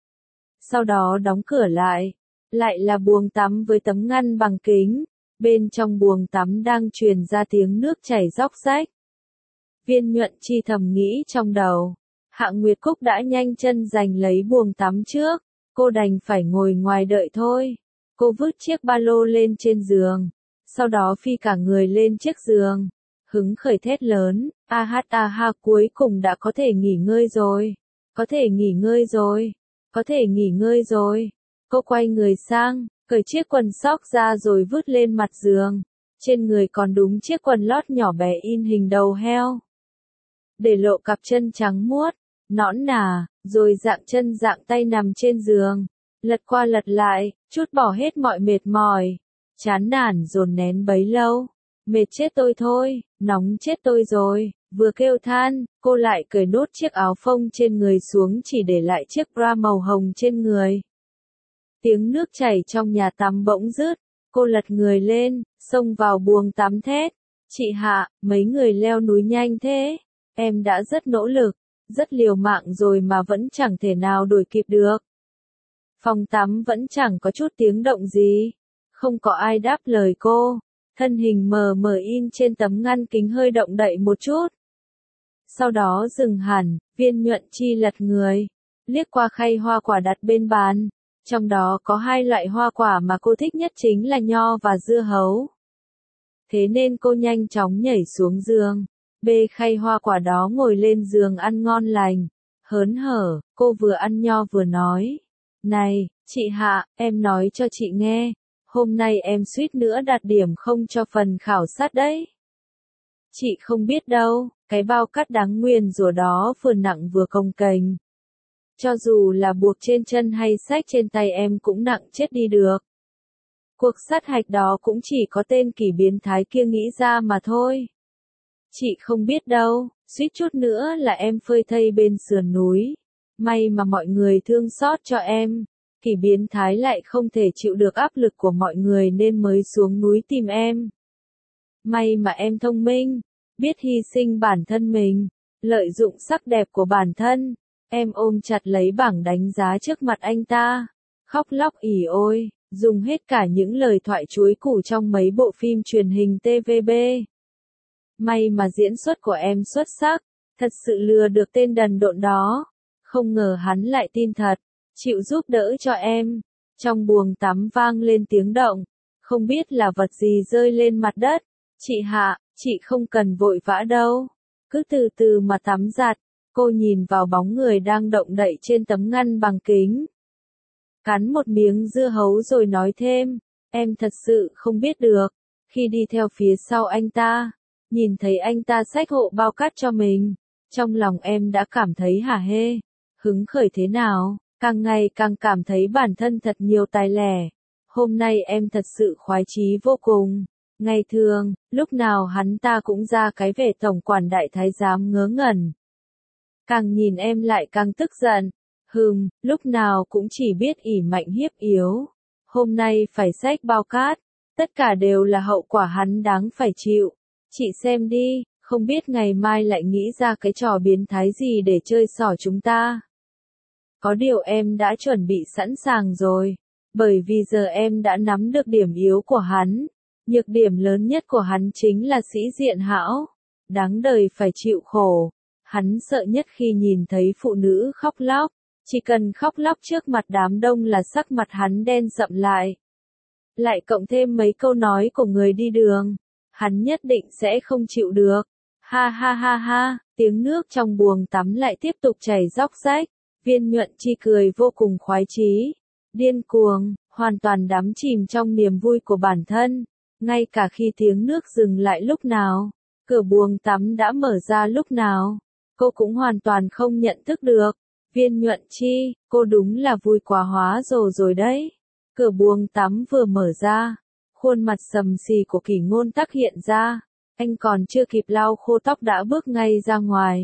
Sau đó đóng cửa lại, lại là buồng tắm với tấm ngăn bằng kính, bên trong buồng tắm đang truyền ra tiếng nước chảy róc rách. Viên Nhuận Chi thầm nghĩ trong đầu, Hạng Nguyệt Cúc đã nhanh chân giành lấy buồng tắm trước, cô đành phải ngồi ngoài đợi thôi. Cô vứt chiếc ba lô lên trên giường, sau đó phi cả người lên chiếc giường, hứng khởi thét lớn, a hát a ha, cuối cùng đã có thể nghỉ ngơi rồi, có thể nghỉ ngơi rồi, có thể nghỉ ngơi rồi. Cô quay người sang, cởi chiếc quần sóc ra rồi vứt lên mặt giường, trên người còn đúng chiếc quần lót nhỏ bé in hình đầu heo, để lộ cặp chân trắng muốt, nõn nà, rồi dạng chân dạng tay nằm trên giường, lật qua lật lại, chút bỏ hết mọi mệt mỏi, chán nản dồn nén bấy lâu. Mệt chết tôi thôi, nóng chết tôi rồi, vừa kêu than, cô lại cởi nốt chiếc áo phông trên người xuống chỉ để lại chiếc bra màu hồng trên người. Tiếng nước chảy trong nhà tắm bỗng dứt, cô lật người lên, xông vào buồng tắm thét. Chị Hạ, mấy người leo núi nhanh thế, em đã rất nỗ lực, rất liều mạng rồi mà vẫn chẳng thể nào đuổi kịp được. Phòng tắm vẫn chẳng có chút tiếng động gì, không có ai đáp lời cô. Thân hình mờ mờ in trên tấm ngăn kính hơi động đậy một chút. Sau đó dừng hẳn, Viên Nhuận Chi lật người, liếc qua khay hoa quả đặt bên bàn. Trong đó có hai loại hoa quả mà cô thích nhất chính là nho và dưa hấu. Thế nên cô nhanh chóng nhảy xuống giường, bê khay hoa quả đó ngồi lên giường ăn ngon lành. Hớn hở, cô vừa ăn nho vừa nói. Này, chị Hạ, em nói cho chị nghe. Hôm nay em suýt nữa đạt điểm không cho phần khảo sát đấy. Chị không biết đâu, cái bao cát đáng nguyền rủa đó vừa nặng vừa cồng kềnh. Cho dù là buộc trên chân hay xách trên tay em cũng nặng chết đi được. Cuộc sát hạch đó cũng chỉ có tên kỷ biến thái kia nghĩ ra mà thôi. Chị không biết đâu, suýt chút nữa là em phơi thây bên sườn núi. May mà mọi người thương xót cho em. Kỷ biến thái lại không thể chịu được áp lực của mọi người nên mới xuống núi tìm em. May mà em thông minh, biết hy sinh bản thân mình, lợi dụng sắc đẹp của bản thân. Em ôm chặt lấy bảng đánh giá trước mặt anh ta, khóc lóc ỉ ôi, dùng hết cả những lời thoại chuối củ trong mấy bộ phim truyền hình tê vê bê. May mà diễn xuất của em xuất sắc, thật sự lừa được tên đần độn đó. Không ngờ hắn lại tin thật, chịu giúp đỡ cho em. Trong buồng tắm vang lên tiếng động, không biết là vật gì rơi lên mặt đất. Chị Hạ, chị không cần vội vã đâu, cứ từ từ mà tắm giặt. Cô nhìn vào bóng người đang động đậy trên tấm ngăn bằng kính. Cắn một miếng dưa hấu rồi nói thêm, em thật sự không biết được. Khi đi theo phía sau anh ta, nhìn thấy anh ta xách hộ bao cát cho mình, trong lòng em đã cảm thấy hả hê, hứng khởi thế nào, càng ngày càng cảm thấy bản thân thật nhiều tài lẻ. Hôm nay em thật sự khoái chí vô cùng. Ngày thường, lúc nào hắn ta cũng ra cái vẻ tổng quản đại thái giám ngớ ngẩn. Càng nhìn em lại càng tức giận. Hừm, lúc nào cũng chỉ biết ỉ mạnh hiếp yếu. Hôm nay phải xách bao cát. Tất cả đều là hậu quả hắn đáng phải chịu. Chị xem đi, không biết ngày mai lại nghĩ ra cái trò biến thái gì để chơi xỏ chúng ta. Có điều em đã chuẩn bị sẵn sàng rồi. Bởi vì giờ em đã nắm được điểm yếu của hắn. Nhược điểm lớn nhất của hắn chính là sĩ diện hão. Đáng đời phải chịu khổ. Hắn sợ nhất khi nhìn thấy phụ nữ khóc lóc. Chỉ cần khóc lóc trước mặt đám đông là sắc mặt hắn đen sậm lại. Lại cộng thêm mấy câu nói của người đi đường. Hắn nhất định sẽ không chịu được. Ha ha ha ha, tiếng nước trong buồng tắm lại tiếp tục chảy róc rách. Viên Nhuận Chi cười vô cùng khoái chí. Điên cuồng, hoàn toàn đắm chìm trong niềm vui của bản thân. Ngay cả khi tiếng nước dừng lại lúc nào, cửa buồng tắm đã mở ra lúc nào, cô cũng hoàn toàn không nhận thức được. Viên Nhuận Chi, cô đúng là vui quá hóa rồ rồi đấy. Cửa buồng tắm vừa mở ra, khuôn mặt sầm xì của Kỷ Ngôn Tắc hiện ra. Anh còn chưa kịp lau khô tóc đã bước ngay ra ngoài.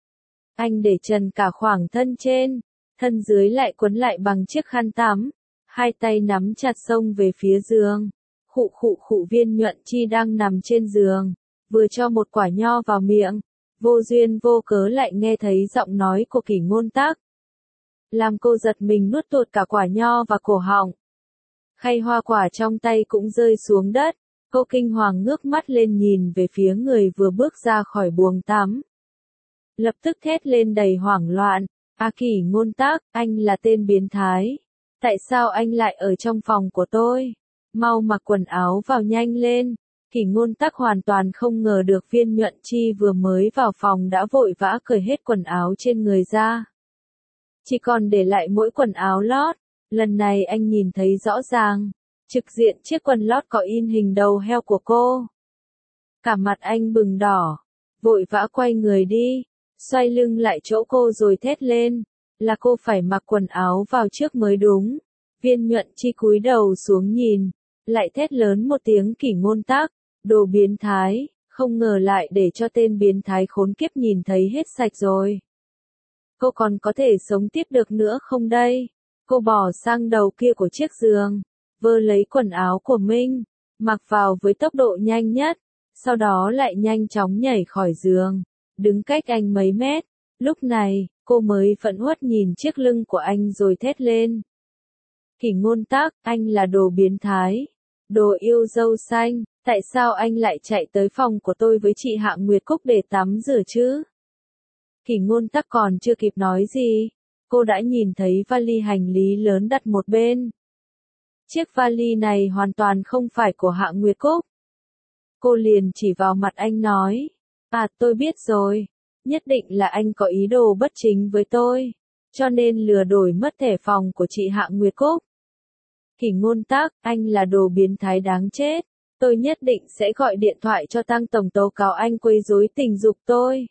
Anh để trần cả khoảng thân trên, thân dưới lại quấn lại bằng chiếc khăn tắm, hai tay nắm chặt xông về phía giường. Khụ khụ khụ, Viên Nhuận Chi đang nằm trên giường, vừa cho một quả nho vào miệng, vô duyên vô cớ lại nghe thấy giọng nói của Kỷ Ngôn Tắc. Làm cô giật mình nuốt tuột cả quả nho vào cổ họng. Khay hoa quả trong tay cũng rơi xuống đất, cô kinh hoàng ngước mắt lên nhìn về phía người vừa bước ra khỏi buồng tắm. Lập tức thét lên đầy hoảng loạn, "A Kỷ Ngôn Tắc, anh là tên biến thái. Tại sao anh lại ở trong phòng của tôi? Mau mặc quần áo vào nhanh lên. Kỷ Ngôn Tắc hoàn toàn không ngờ được Viên Nhuận Chi vừa mới vào phòng đã vội vã cởi hết quần áo trên người ra. Chỉ còn để lại mỗi quần áo lót. Lần này anh nhìn thấy rõ ràng, trực diện chiếc quần lót có in hình đầu heo của cô. Cả mặt anh bừng đỏ, vội vã quay người đi, xoay lưng lại chỗ cô rồi thét lên, là cô phải mặc quần áo vào trước mới đúng. Viên Nhuận Chi cúi đầu xuống nhìn, lại thét lớn một tiếng Kỷ Ngôn Tắc, đồ biến thái, không ngờ lại để cho tên biến thái khốn kiếp nhìn thấy hết sạch rồi. Cô còn có thể sống tiếp được nữa không đây? Cô bỏ sang đầu kia của chiếc giường, vơ lấy quần áo của Minh, mặc vào với tốc độ nhanh nhất, sau đó lại nhanh chóng nhảy khỏi giường, đứng cách anh mấy mét. Lúc này, cô mới phẫn uất nhìn chiếc lưng của anh rồi thét lên. Kỷ Ngôn Tắc, anh là đồ biến thái, đồ yêu dâu xanh, tại sao anh lại chạy tới phòng của tôi với chị Hạ Nguyệt Cúc để tắm rửa chứ? Kỷ Ngôn Tắc còn chưa kịp nói gì, cô đã nhìn thấy vali hành lý lớn đặt một bên. Chiếc vali này hoàn toàn không phải của Hạ Nguyệt Cúc. Cô liền chỉ vào mặt anh nói, à tôi biết rồi, nhất định là anh có ý đồ bất chính với tôi, cho nên lừa đổi mất thẻ phòng của chị Hạ Nguyệt Cúc. Kỷ Ngôn Tắc, anh là đồ biến thái đáng chết, tôi nhất định sẽ gọi điện thoại cho Tăng Tổng tố cáo anh quấy rối tình dục tôi.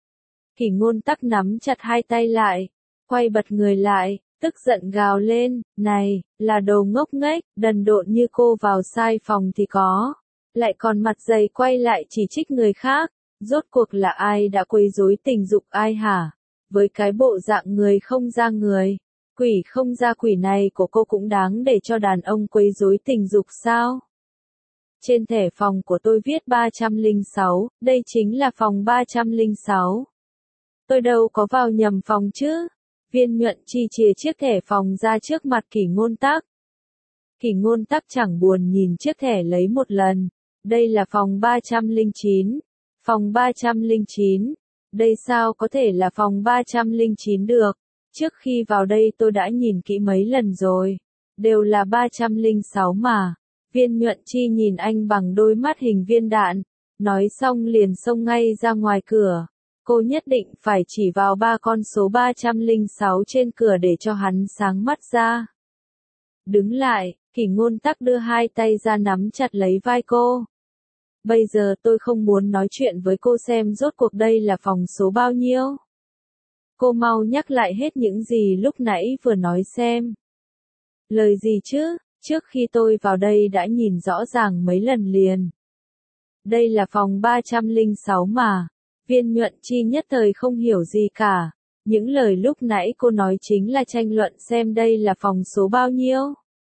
Kỷ Ngôn Tắc nắm chặt hai tay lại, quay bật người lại, tức giận gào lên, này, là đồ ngốc nghếch, đần độn như cô vào sai phòng thì có, lại còn mặt dày quay lại chỉ trích người khác, rốt cuộc là ai đã quấy rối tình dục ai hả? Với cái bộ dạng người không ra người, quỷ không ra quỷ này của cô cũng đáng để cho đàn ông quấy rối tình dục sao? Trên thẻ phòng của tôi viết ba trăm lẻ sáu, đây chính là phòng ba trăm lẻ sáu. Tôi đâu có vào nhầm phòng chứ? Viên Nhuận Chi chìa chiếc thẻ phòng ra trước mặt Kỷ Ngôn Tắc. Kỷ Ngôn Tắc chẳng buồn nhìn chiếc thẻ lấy một lần. Đây là phòng ba trăm lẻ chín. Phòng ba trăm lẻ chín. Đây sao có thể là phòng ba trăm lẻ chín được? Trước khi vào đây tôi đã nhìn kỹ mấy lần rồi. Đều là ba trăm lẻ sáu mà. Viên Nhuận Chi nhìn anh bằng đôi mắt hình viên đạn. Nói xong liền xông ngay ra ngoài cửa. Cô nhất định phải chỉ vào ba con số ba trăm lẻ sáu trên cửa để cho hắn sáng mắt ra. Đứng lại, Kỷ Ngôn Tắc đưa hai tay ra nắm chặt lấy vai cô. Bây giờ tôi không muốn nói chuyện với cô xem rốt cuộc đây là phòng số bao nhiêu. Cô mau nhắc lại hết những gì lúc nãy vừa nói xem. Lời gì chứ, trước khi tôi vào đây đã nhìn rõ ràng mấy lần liền. Đây là phòng ba trăm lẻ sáu mà. Viên Nhuận Chi nhất thời không hiểu gì cả. Những lời lúc nãy cô nói chính là tranh luận xem đây là phòng số bao nhiêu.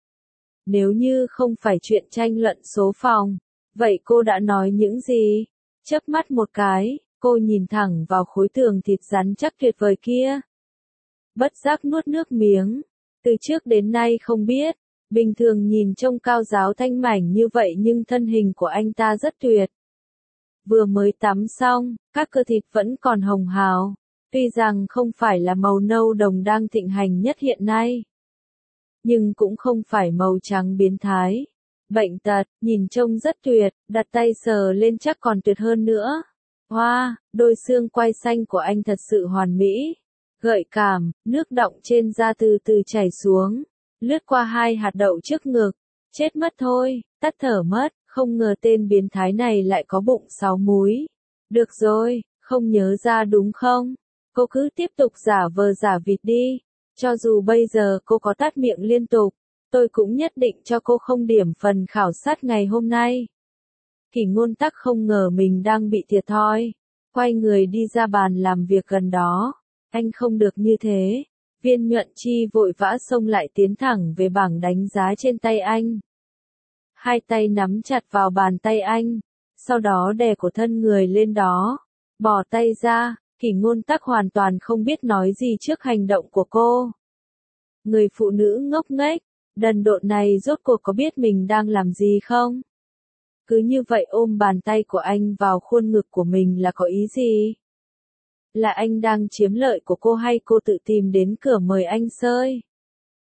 Nếu như không phải chuyện tranh luận số phòng, vậy cô đã nói những gì? Chớp mắt một cái, cô nhìn thẳng vào khối tường thịt rắn chắc tuyệt vời kia. Bất giác nuốt nước miếng. Từ trước đến nay không biết, bình thường nhìn trông cao giáo thanh mảnh như vậy nhưng thân hình của anh ta rất tuyệt. Vừa mới tắm xong, các cơ thịt vẫn còn hồng hào, tuy rằng không phải là màu nâu đồng đang thịnh hành nhất hiện nay, nhưng cũng không phải màu trắng biến thái. Bệnh tật, nhìn trông rất tuyệt, đặt tay sờ lên chắc còn tuyệt hơn nữa. Hoa, wow, đôi xương quai xanh của anh thật sự hoàn mỹ, gợi cảm, nước đọng trên da từ từ chảy xuống, lướt qua hai hạt đậu trước ngực, chết mất thôi, tắt thở mất. Không ngờ tên biến thái này lại có bụng sáu múi. Được rồi, không nhớ ra đúng không? Cô cứ tiếp tục giả vờ giả vịt đi. Cho dù bây giờ cô có tát miệng liên tục, tôi cũng nhất định cho cô không điểm phần khảo sát ngày hôm nay. Kỷ Ngôn Tắc không ngờ mình đang bị thiệt thòi. Quay người đi ra bàn làm việc gần đó. Anh không được như thế. Viên Nhuận Chi vội vã xông lại tiến thẳng về bảng đánh giá trên tay anh. Hai tay nắm chặt vào bàn tay anh, sau đó đè cổ thân người lên đó, bỏ tay ra. Kỷ Ngôn Tắc hoàn toàn không biết nói gì trước hành động của cô. Người phụ nữ ngốc nghếch, đần độn này rốt cuộc có biết mình đang làm gì không? Cứ như vậy ôm bàn tay của anh vào khuôn ngực của mình là có ý gì? Là anh đang chiếm lợi của cô hay cô tự tìm đến cửa mời anh sơi?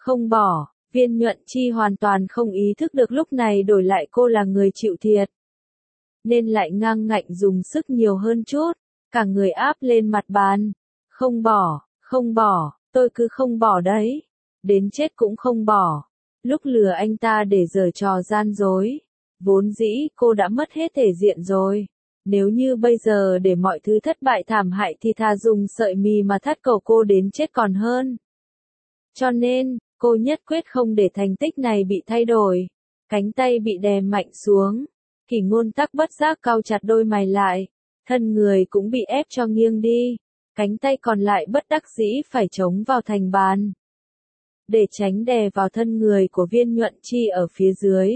Không bỏ, Viên Nhuận Chi hoàn toàn không ý thức được lúc này đổi lại cô là người chịu thiệt. Nên lại ngang ngạnh dùng sức nhiều hơn chút, cả người áp lên mặt bàn. Không bỏ, không bỏ, tôi cứ không bỏ đấy. Đến chết cũng không bỏ. Lúc lừa anh ta để giở trò gian dối. Vốn dĩ cô đã mất hết thể diện rồi. Nếu như bây giờ để mọi thứ thất bại thảm hại thì thà dùng sợi mì mà thắt cổ cô đến chết còn hơn. Cho nên, cô nhất quyết không để thành tích này bị thay đổi. Cánh tay bị đè mạnh xuống. Kỷ Ngôn Tắc bất giác cau chặt đôi mày lại. Thân người cũng bị ép cho nghiêng đi. Cánh tay còn lại bất đắc dĩ phải chống vào thành bàn. Để tránh đè vào thân người của Viên Nhuận Chi ở phía dưới.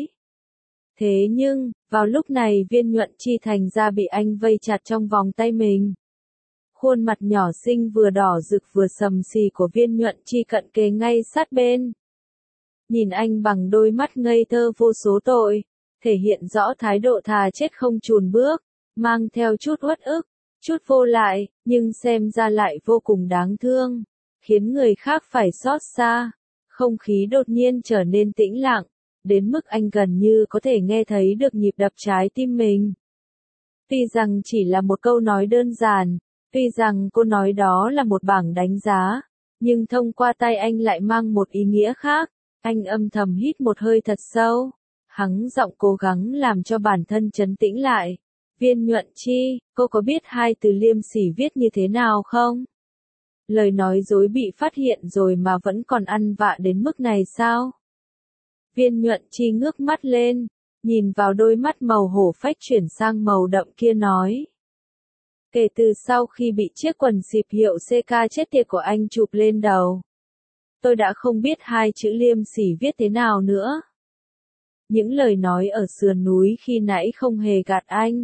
Thế nhưng, vào lúc này Viên Nhuận Chi thành ra bị anh vây chặt trong vòng tay mình. Khuôn mặt nhỏ xinh vừa đỏ rực vừa sầm xì của Viên Nhuận Chi cận kề ngay sát bên. Nhìn anh bằng đôi mắt ngây thơ vô số tội, thể hiện rõ thái độ thà chết không chùn bước, mang theo chút uất ức, chút vô lại, nhưng xem ra lại vô cùng đáng thương, khiến người khác phải xót xa. Không khí đột nhiên trở nên tĩnh lặng, đến mức anh gần như có thể nghe thấy được nhịp đập trái tim mình. Tuy rằng chỉ là một câu nói đơn giản, tuy rằng cô nói đó là một bảng đánh giá, nhưng thông qua tay anh lại mang một ý nghĩa khác. Anh âm thầm hít một hơi thật sâu, hắng giọng cố gắng làm cho bản thân trấn tĩnh lại. Viên Nhuận Chi, cô có biết hai từ liêm sỉ viết như thế nào không? Lời nói dối bị phát hiện rồi mà vẫn còn ăn vạ đến mức này sao? Viên Nhuận Chi ngước mắt lên, nhìn vào đôi mắt màu hổ phách chuyển sang màu đậm kia nói. Kể từ sau khi bị chiếc quần xịp hiệu xê ca chết tiệt của anh chụp lên đầu, tôi đã không biết hai chữ liêm sỉ viết thế nào nữa. Những lời nói ở sườn núi khi nãy không hề gạt anh.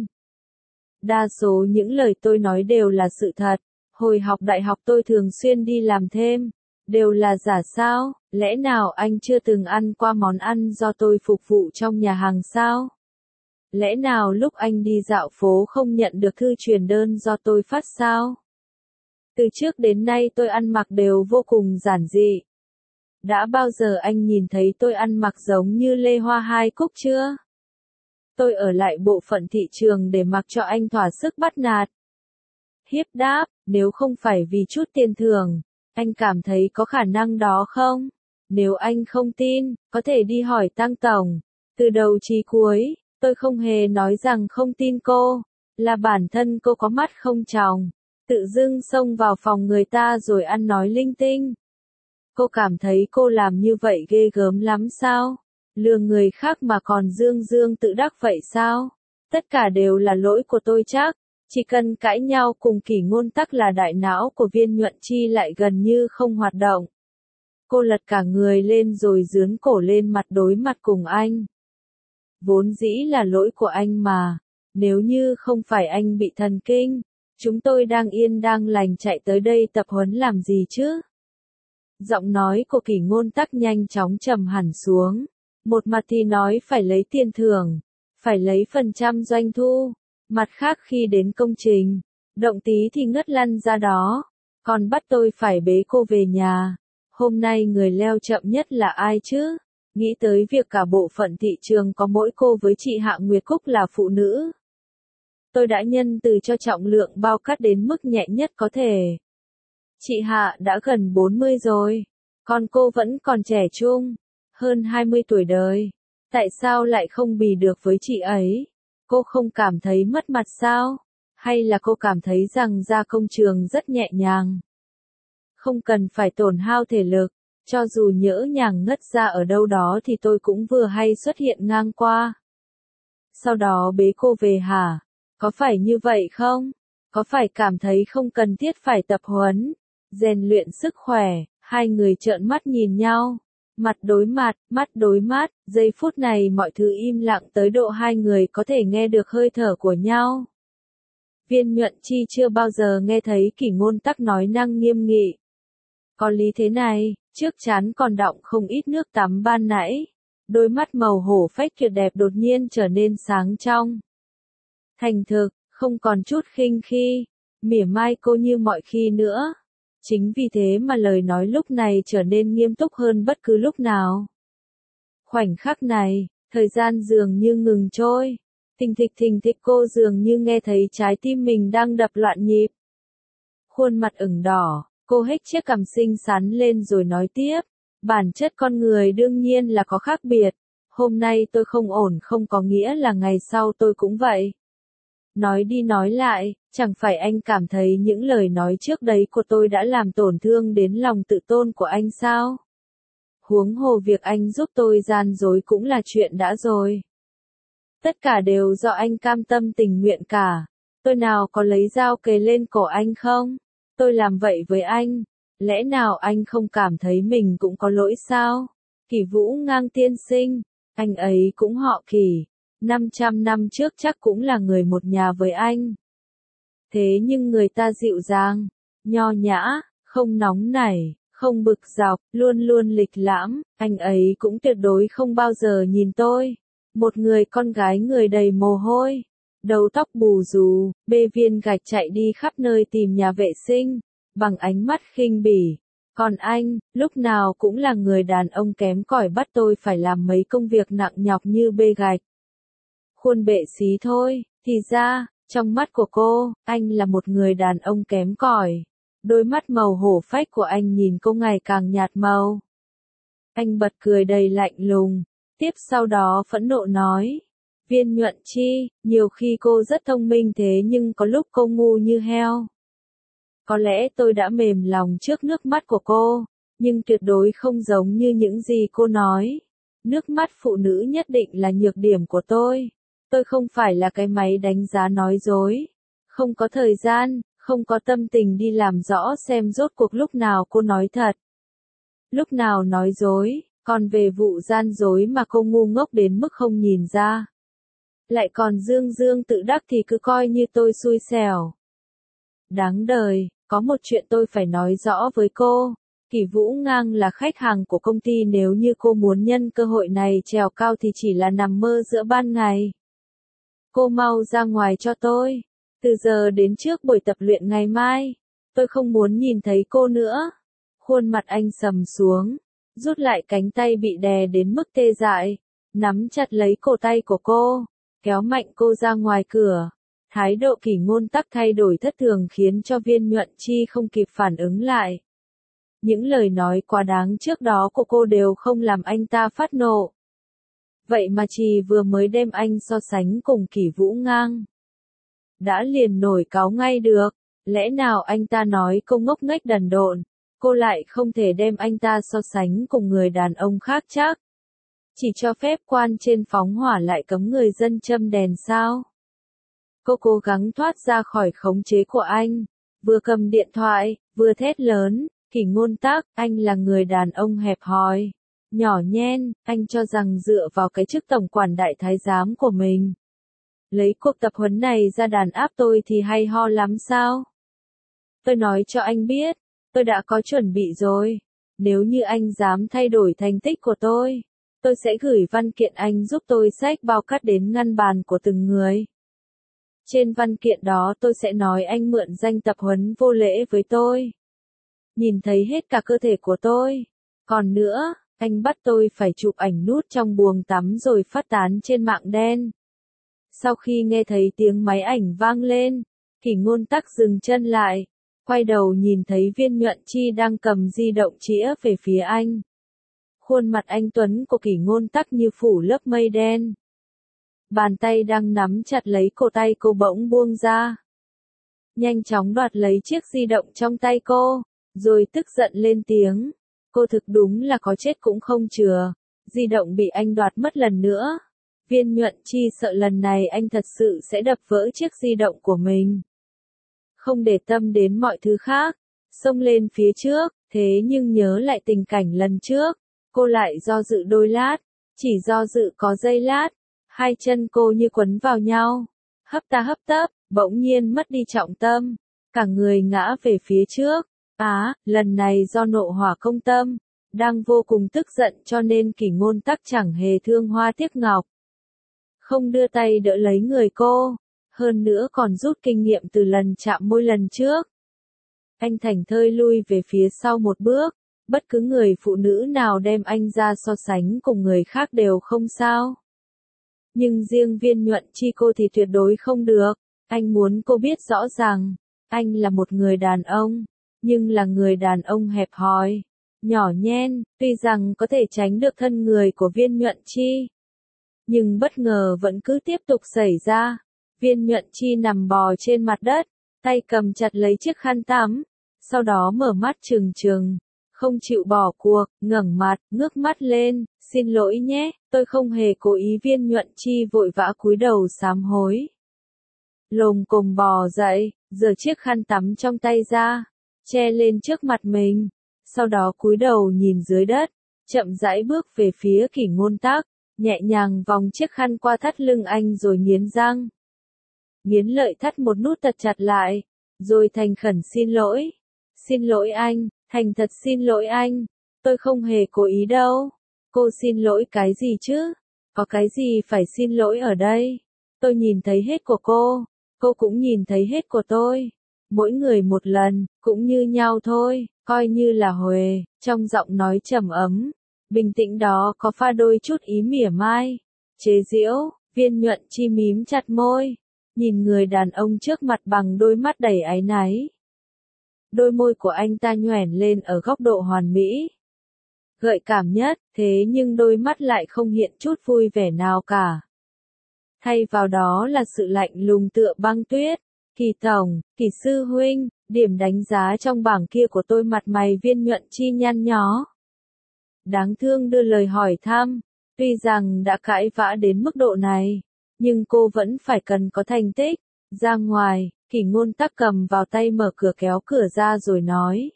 Đa số những lời tôi nói đều là sự thật. Hồi học đại học tôi thường xuyên đi làm thêm. Đều là giả sao? Lẽ nào anh chưa từng ăn qua món ăn do tôi phục vụ trong nhà hàng sao? Lẽ nào lúc anh đi dạo phố không nhận được thư truyền đơn do tôi phát sao? Từ trước đến nay tôi ăn mặc đều vô cùng giản dị. Đã bao giờ anh nhìn thấy tôi ăn mặc giống như Lê Hoa Hai Cúc chưa? Tôi ở lại bộ phận thị trường để mặc cho anh thỏa sức bắt nạt. Hiếp đáp, nếu không phải vì chút tiền thưởng, anh cảm thấy có khả năng đó không? Nếu anh không tin, có thể đi hỏi Tăng Tổng. Từ đầu chí cuối, tôi không hề nói rằng không tin cô, là bản thân cô có mắt không tròng, tự dưng xông vào phòng người ta rồi ăn nói linh tinh. Cô cảm thấy cô làm như vậy ghê gớm lắm sao? Lừa người khác mà còn dương dương tự đắc vậy sao? Tất cả đều là lỗi của tôi chắc. Chỉ cần cãi nhau cùng Kỷ Ngôn Tắc là đại não của Viên Nhuận Chi lại gần như không hoạt động. Cô lật cả người lên rồi dướn cổ lên mặt đối mặt cùng anh. Vốn dĩ là lỗi của anh mà. Nếu như không phải anh bị thần kinh, chúng tôi đang yên đang lành chạy tới đây tập huấn làm gì chứ? Giọng nói của Kỷ Ngôn Tắc nhanh chóng trầm hẳn xuống. Một mặt thì nói phải lấy tiền thưởng, phải lấy phần trăm doanh thu. Mặt khác khi đến công trình, động tí thì ngất lăn ra đó, còn bắt tôi phải bế cô về nhà. Hôm nay người leo chậm nhất là ai chứ? Nghĩ tới việc cả bộ phận thị trường có mỗi cô với chị Hạ Nguyệt Cúc là phụ nữ. Tôi đã nhân từ cho trọng lượng bao cát đến mức nhẹ nhất có thể. Chị Hạ đã gần bốn mươi rồi, còn cô vẫn còn trẻ trung, hơn hai mươi tuổi đời. Tại sao lại không bì được với chị ấy? Cô không cảm thấy mất mặt sao? Hay là cô cảm thấy rằng ra công trường rất nhẹ nhàng? Không cần phải tổn hao thể lực, cho dù nhỡ nhàng ngất ra ở đâu đó thì tôi cũng vừa hay xuất hiện ngang qua. Sau đó bế cô về hả? Có phải như vậy không? Có phải cảm thấy không cần thiết phải tập huấn, rèn luyện sức khỏe? Hai người trợn mắt nhìn nhau. Mặt đối mặt, mắt đối mắt, giây phút này mọi thứ im lặng tới độ hai người có thể nghe được hơi thở của nhau. Viên Nhuận Chi chưa bao giờ nghe thấy Kỷ Ngôn Tắc nói năng nghiêm nghị. Có lý thế này, trước trán còn đọng không ít nước tắm ban nãy. Đôi mắt màu hổ phách tuyệt đẹp đột nhiên trở nên sáng trong. Thành thực, không còn chút khinh khi, mỉa mai cô như mọi khi nữa. Chính vì thế mà lời nói lúc này trở nên nghiêm túc hơn bất cứ lúc nào. Khoảnh khắc này, thời gian dường như ngừng trôi. Thình thịch thình thịch cô dường như nghe thấy trái tim mình đang đập loạn nhịp. Khuôn mặt ửng đỏ, cô hếch chiếc cằm xinh xắn lên rồi nói tiếp. Bản chất con người đương nhiên là có khác biệt. Hôm nay tôi không ổn không có nghĩa là ngày sau tôi cũng vậy. Nói đi nói lại, chẳng phải anh cảm thấy những lời nói trước đấy của tôi đã làm tổn thương đến lòng tự tôn của anh sao? Huống hồ việc anh giúp tôi gian dối cũng là chuyện đã rồi. Tất cả đều do anh cam tâm tình nguyện cả. Tôi nào có lấy dao kề lên cổ anh không? Tôi làm vậy với anh. Lẽ nào anh không cảm thấy mình cũng có lỗi sao? Kỷ Vũ Ngang tiên sinh, anh ấy cũng họ Kỷ. năm trăm năm trước chắc cũng là người một nhà với anh. Thế nhưng người ta dịu dàng, nho nhã, không nóng nảy, không bực dọc, luôn luôn lịch lãm, anh ấy cũng tuyệt đối không bao giờ nhìn tôi. Một người con gái người đầy mồ hôi, đầu tóc bù rù, bê viên gạch chạy đi khắp nơi tìm nhà vệ sinh, bằng ánh mắt khinh bỉ. Còn anh, lúc nào cũng là người đàn ông kém cỏi bắt tôi phải làm mấy công việc nặng nhọc như bê gạch. Khuôn bệ xí thôi, thì ra, trong mắt của cô, anh là một người đàn ông kém cỏi. Đôi mắt màu hổ phách của anh nhìn cô ngày càng nhạt màu. Anh bật cười đầy lạnh lùng, tiếp sau đó phẫn nộ nói. Viên Nhuận Chi, nhiều khi cô rất thông minh thế nhưng có lúc cô ngu như heo. Có lẽ tôi đã mềm lòng trước nước mắt của cô, nhưng tuyệt đối không giống như những gì cô nói. Nước mắt phụ nữ nhất định là nhược điểm của tôi. Tôi không phải là cái máy đánh giá nói dối. Không có thời gian, không có tâm tình đi làm rõ xem rốt cuộc lúc nào cô nói thật. Lúc nào nói dối, còn về vụ gian dối mà cô ngu ngốc đến mức không nhìn ra. Lại còn dương dương tự đắc thì cứ coi như tôi xui xẻo. Đáng đời, có một chuyện tôi phải nói rõ với cô. Kỷ Vũ Ngang là khách hàng của công ty, nếu như cô muốn nhân cơ hội này trèo cao thì chỉ là nằm mơ giữa ban ngày. Cô mau ra ngoài cho tôi. Từ giờ đến trước buổi tập luyện ngày mai, tôi không muốn nhìn thấy cô nữa. Khuôn mặt anh sầm xuống, rút lại cánh tay bị đè đến mức tê dại, nắm chặt lấy cổ tay của cô, kéo mạnh cô ra ngoài cửa. Thái độ Kỷ Ngôn Tắc thay đổi thất thường khiến cho Viên Nhuận Chi không kịp phản ứng lại. Những lời nói quá đáng trước đó của cô đều không làm anh ta phát nộ. Vậy mà chỉ vừa mới đem anh so sánh cùng Kỷ Vũ Ngang, đã liền nổi cáu ngay được. Lẽ nào anh ta nói cô ngốc nghếch đần độn, cô lại không thể đem anh ta so sánh cùng người đàn ông khác chắc? Chỉ cho phép quan trên phóng hỏa lại cấm người dân châm đèn sao? Cô cố gắng thoát ra khỏi khống chế của anh, vừa cầm điện thoại, vừa thét lớn. Kỷ Ngôn Tắc, anh là người đàn ông hẹp hòi, nhỏ nhen, anh cho rằng dựa vào cái chức tổng quản đại thái giám của mình, lấy cuộc tập huấn này ra đàn áp tôi thì hay ho lắm sao? Tôi nói cho anh biết, tôi đã có chuẩn bị rồi. Nếu như anh dám thay đổi thành tích của tôi, tôi sẽ gửi văn kiện anh giúp tôi xách bao cát đến ngăn bàn của từng người. Trên văn kiện đó tôi sẽ nói anh mượn danh tập huấn vô lễ với tôi. Nhìn thấy hết cả cơ thể của tôi. Còn nữa, anh bắt tôi phải chụp ảnh nút trong buồng tắm rồi phát tán trên mạng đen. Sau khi nghe thấy tiếng máy ảnh vang lên, Kỷ Ngôn Tắc dừng chân lại, quay đầu nhìn thấy Viên Nhuận Chi đang cầm di động chĩa về phía anh. Khuôn mặt anh tuấn của Kỷ Ngôn Tắc như phủ lớp mây đen. Bàn tay đang nắm chặt lấy cổ tay cô bỗng buông ra. Nhanh chóng đoạt lấy chiếc di động trong tay cô, rồi tức giận lên tiếng. Cô thực đúng là có chết cũng không chừa. Di động bị anh đoạt mất lần nữa. Viên Nhuận Chi sợ lần này anh thật sự sẽ đập vỡ chiếc di động của mình. Không để tâm đến mọi thứ khác, xông lên phía trước, thế nhưng nhớ lại tình cảnh lần trước, cô lại do dự đôi lát, chỉ do dự có giây lát, hai chân cô như quấn vào nhau, hấp ta hấp tấp, bỗng nhiên mất đi trọng tâm, cả người ngã về phía trước. Á, à, lần này do nộ hỏa công tâm, đang vô cùng tức giận cho nên Kỷ Ngôn Tắc chẳng hề thương hoa tiếc ngọc. Không đưa tay đỡ lấy người cô, hơn nữa còn rút kinh nghiệm từ lần chạm môi lần trước. Anh thảnh thơi lui về phía sau một bước, bất cứ người phụ nữ nào đem anh ra so sánh cùng người khác đều không sao. Nhưng riêng Viên Nhuận Chi cô thì tuyệt đối không được, anh muốn cô biết rõ ràng, anh là một người đàn ông, nhưng là người đàn ông hẹp hòi, nhỏ nhen, tuy rằng có thể tránh được thân người của Viên Nhuận Chi. Nhưng bất ngờ vẫn cứ tiếp tục xảy ra, Viên Nhuận Chi nằm bò trên mặt đất, tay cầm chặt lấy chiếc khăn tắm, sau đó mở mắt trừng trừng, không chịu bỏ cuộc, ngẩng mặt, ngước mắt lên, xin lỗi nhé, tôi không hề cố ý. Viên Nhuận Chi vội vã cúi đầu sám hối. Lồm cồm bò dậy, giở chiếc khăn tắm trong tay ra, che lên trước mặt mình, sau đó cúi đầu nhìn dưới đất, chậm rãi bước về phía Kỷ Ngôn Tắc, nhẹ nhàng vòng chiếc khăn qua thắt lưng anh rồi nghiến răng. Nghiến lợi thắt một nút thật chặt lại, rồi thành khẩn xin lỗi. Xin lỗi anh, thành thật xin lỗi anh, tôi không hề cố ý đâu. Cô xin lỗi cái gì chứ? Có cái gì phải xin lỗi ở đây? Tôi nhìn thấy hết của cô, cô cũng nhìn thấy hết của tôi. Mỗi người một lần, cũng như nhau thôi, coi như là huề. Trong giọng nói trầm ấm, bình tĩnh đó có pha đôi chút ý mỉa mai, chế giễu. Viên Nhuận Chi mím chặt môi, nhìn người đàn ông trước mặt bằng đôi mắt đầy áy náy. Đôi môi của anh ta nhoẻn lên ở góc độ hoàn mỹ, gợi cảm nhất, thế nhưng đôi mắt lại không hiện chút vui vẻ nào cả. Thay vào đó là sự lạnh lùng tựa băng tuyết. Kỳ tổng, Kỳ sư huynh, điểm đánh giá trong bảng kia của tôi. Mặt mày Viên Nhuận Chi nhăn nhó, đáng thương đưa lời hỏi thăm. Tuy rằng đã cãi vã đến mức độ này, nhưng cô vẫn phải cần có thành tích. Ra ngoài, Kỷ Ngôn Tắc cầm vào tay mở cửa kéo cửa ra rồi nói.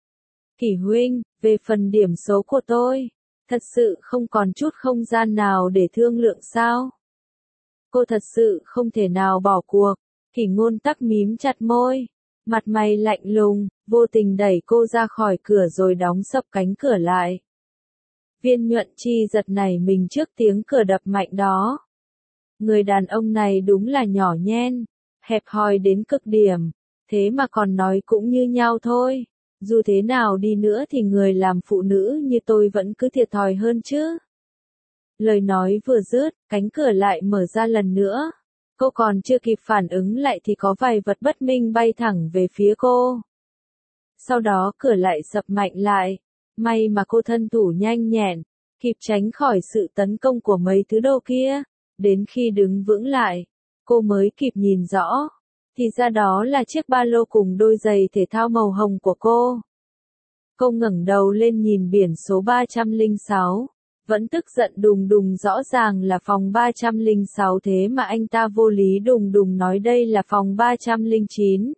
Kỷ huynh, về phần điểm số của tôi, thật sự không còn chút không gian nào để thương lượng sao? Cô thật sự không thể nào bỏ cuộc. Kỷ Ngôn Tắc mím chặt môi, mặt mày lạnh lùng, vô tình đẩy cô ra khỏi cửa rồi đóng sập cánh cửa lại. Viên Nhuận Chi giật nảy mình trước tiếng cửa đập mạnh đó. Người đàn ông này đúng là nhỏ nhen, hẹp hòi đến cực điểm, thế mà còn nói cũng như nhau thôi. Dù thế nào đi nữa thì người làm phụ nữ như tôi vẫn cứ thiệt thòi hơn chứ. Lời nói vừa dứt, cánh cửa lại mở ra lần nữa. Cô còn chưa kịp phản ứng lại thì có vài vật bất minh bay thẳng về phía cô. Sau đó cửa lại sập mạnh lại. May mà cô thân thủ nhanh nhẹn, kịp tránh khỏi sự tấn công của mấy thứ đồ kia. Đến khi đứng vững lại, cô mới kịp nhìn rõ. Thì ra đó là chiếc ba lô cùng đôi giày thể thao màu hồng của cô. Cô ngẩng đầu lên nhìn biển số ba trăm lẻ sáu. Vẫn tức giận đùng đùng, rõ ràng là phòng ba trăm lẻ sáu thế mà anh ta vô lý đùng đùng nói đây là phòng ba trăm lẻ chín.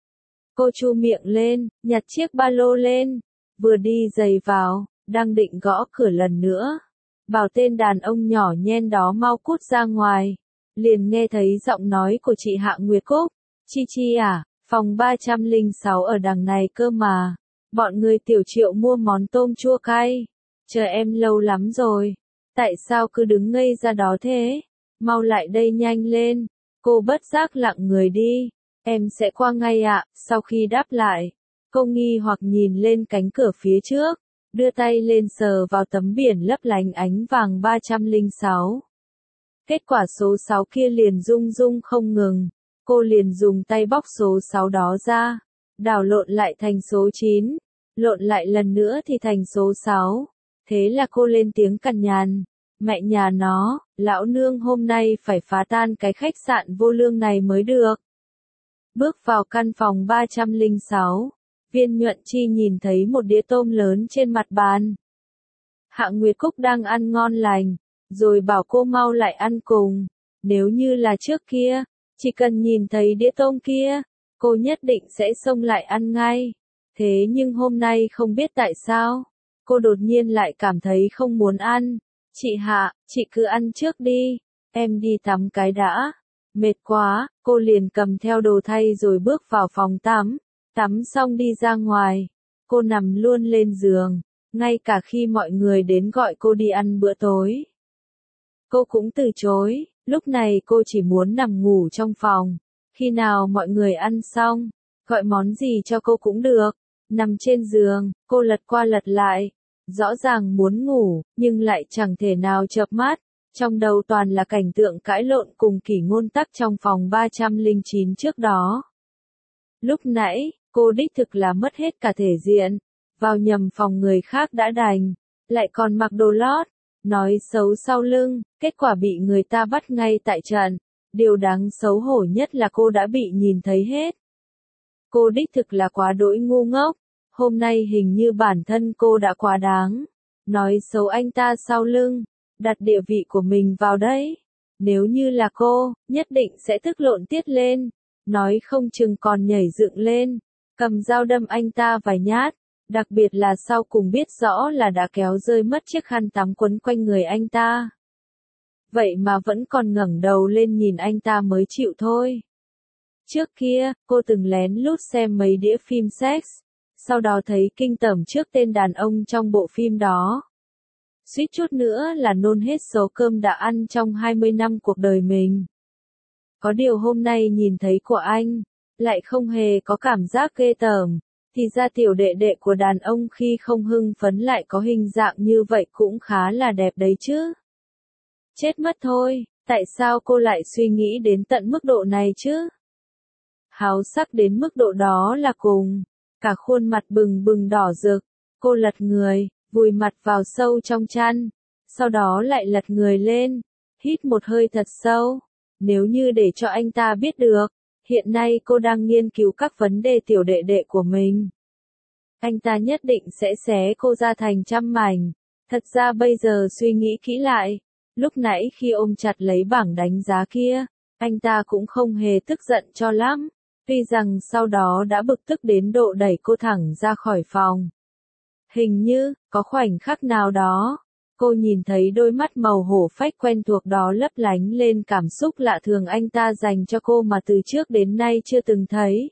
Cô chu miệng lên, nhặt chiếc ba lô lên, vừa đi giày vào, đang định gõ cửa lần nữa. Bảo tên đàn ông nhỏ nhen đó mau cút ra ngoài. Liền nghe thấy giọng nói của chị Hạ Nguyệt Cúc. Chi Chi à, phòng ba trăm lẻ sáu ở đằng này cơ mà. Bọn người Tiểu Triệu mua món tôm chua cay. Chờ em lâu lắm rồi. Tại sao cứ đứng ngây ra đó thế? Mau lại đây nhanh lên. Cô bất giác lặng người đi. Em sẽ qua ngay ạ. Sau khi đáp lại, cô nghi hoặc nhìn lên cánh cửa phía trước, đưa tay lên sờ vào tấm biển lấp lánh ánh vàng ba trăm lẻ sáu. Kết quả số sáu kia liền rung rung không ngừng. Cô liền dùng tay bóc số sáu đó ra, đảo lộn lại thành số chín, lộn lại lần nữa thì thành số sáu. Thế là cô lên tiếng cằn nhằn, mẹ nhà nó, lão nương hôm nay phải phá tan cái khách sạn vô lương này mới được. Bước vào căn phòng ba trăm lẻ sáu, Viên Nhuận Chi nhìn thấy một đĩa tôm lớn trên mặt bàn. Hạ Nguyệt Cúc đang ăn ngon lành, rồi bảo cô mau lại ăn cùng. Nếu như là trước kia, chỉ cần nhìn thấy đĩa tôm kia, cô nhất định sẽ xông lại ăn ngay. Thế nhưng hôm nay không biết tại sao, cô đột nhiên lại cảm thấy không muốn ăn. Chị Hạ, chị cứ ăn trước đi, em đi tắm cái đã. Mệt quá, cô liền cầm theo đồ thay rồi bước vào phòng tắm. Tắm xong đi ra ngoài, cô nằm luôn lên giường, ngay cả khi mọi người đến gọi cô đi ăn bữa tối. Cô cũng từ chối, lúc này cô chỉ muốn nằm ngủ trong phòng. Khi nào mọi người ăn xong, Gọi món gì cho cô cũng được. Nằm trên giường, cô lật qua lật lại. Rõ ràng muốn ngủ, nhưng lại chẳng thể nào chợp mắt. Trong đầu toàn là cảnh tượng cãi lộn cùng Kỷ Ngôn Tắc trong phòng ba trăm lẻ chín trước đó. Lúc nãy, cô đích thực là mất hết cả thể diện. Vào nhầm phòng người khác đã đành, lại còn mặc đồ lót, nói xấu sau lưng, kết quả bị người ta bắt ngay tại trận. Điều đáng xấu hổ nhất là cô đã bị nhìn thấy hết. Cô đích thực là quá đỗi ngu ngốc. Hôm nay hình như bản thân cô đã quá đáng. Nói xấu anh ta sau lưng, đặt địa vị của mình vào đấy. Nếu như là cô, nhất định sẽ tức lộn tiết lên. Nói không chừng còn nhảy dựng lên, cầm dao đâm anh ta vài nhát. Đặc biệt là sau cùng biết rõ là đã kéo rơi mất chiếc khăn tắm quấn quanh người anh ta. Vậy mà vẫn còn ngẩng đầu lên nhìn anh ta mới chịu thôi. Trước kia, cô từng lén lút xem mấy đĩa phim sex, sau đó thấy kinh tởm trước tên đàn ông trong bộ phim đó. Suýt chút nữa là nôn hết số cơm đã ăn trong hai mươi năm cuộc đời mình. Có điều hôm nay nhìn thấy của anh, lại không hề có cảm giác ghê tởm, thì ra tiểu đệ đệ của đàn ông khi không hưng phấn lại có hình dạng như vậy cũng khá là đẹp đấy chứ. Chết mất thôi, tại sao cô lại suy nghĩ đến tận mức độ này chứ? Háo sắc đến mức độ đó là cùng, cả khuôn mặt bừng bừng đỏ rực, cô lật người, vùi mặt vào sâu trong chăn, sau đó lại lật người lên, hít một hơi thật sâu. Nếu như để cho anh ta biết được, hiện nay cô đang nghiên cứu các vấn đề tiểu đệ đệ của mình, anh ta nhất định sẽ xé cô ra thành trăm mảnh. Thật ra bây giờ suy nghĩ kỹ lại, lúc nãy khi ôm chặt lấy bảng đánh giá kia, anh ta cũng không hề tức giận cho lắm, tuy rằng sau đó đã bực tức đến độ đẩy cô thẳng ra khỏi phòng. Hình như, có khoảnh khắc nào đó, cô nhìn thấy đôi mắt màu hổ phách quen thuộc đó lấp lánh lên cảm xúc lạ thường anh ta dành cho cô mà từ trước đến nay chưa từng thấy.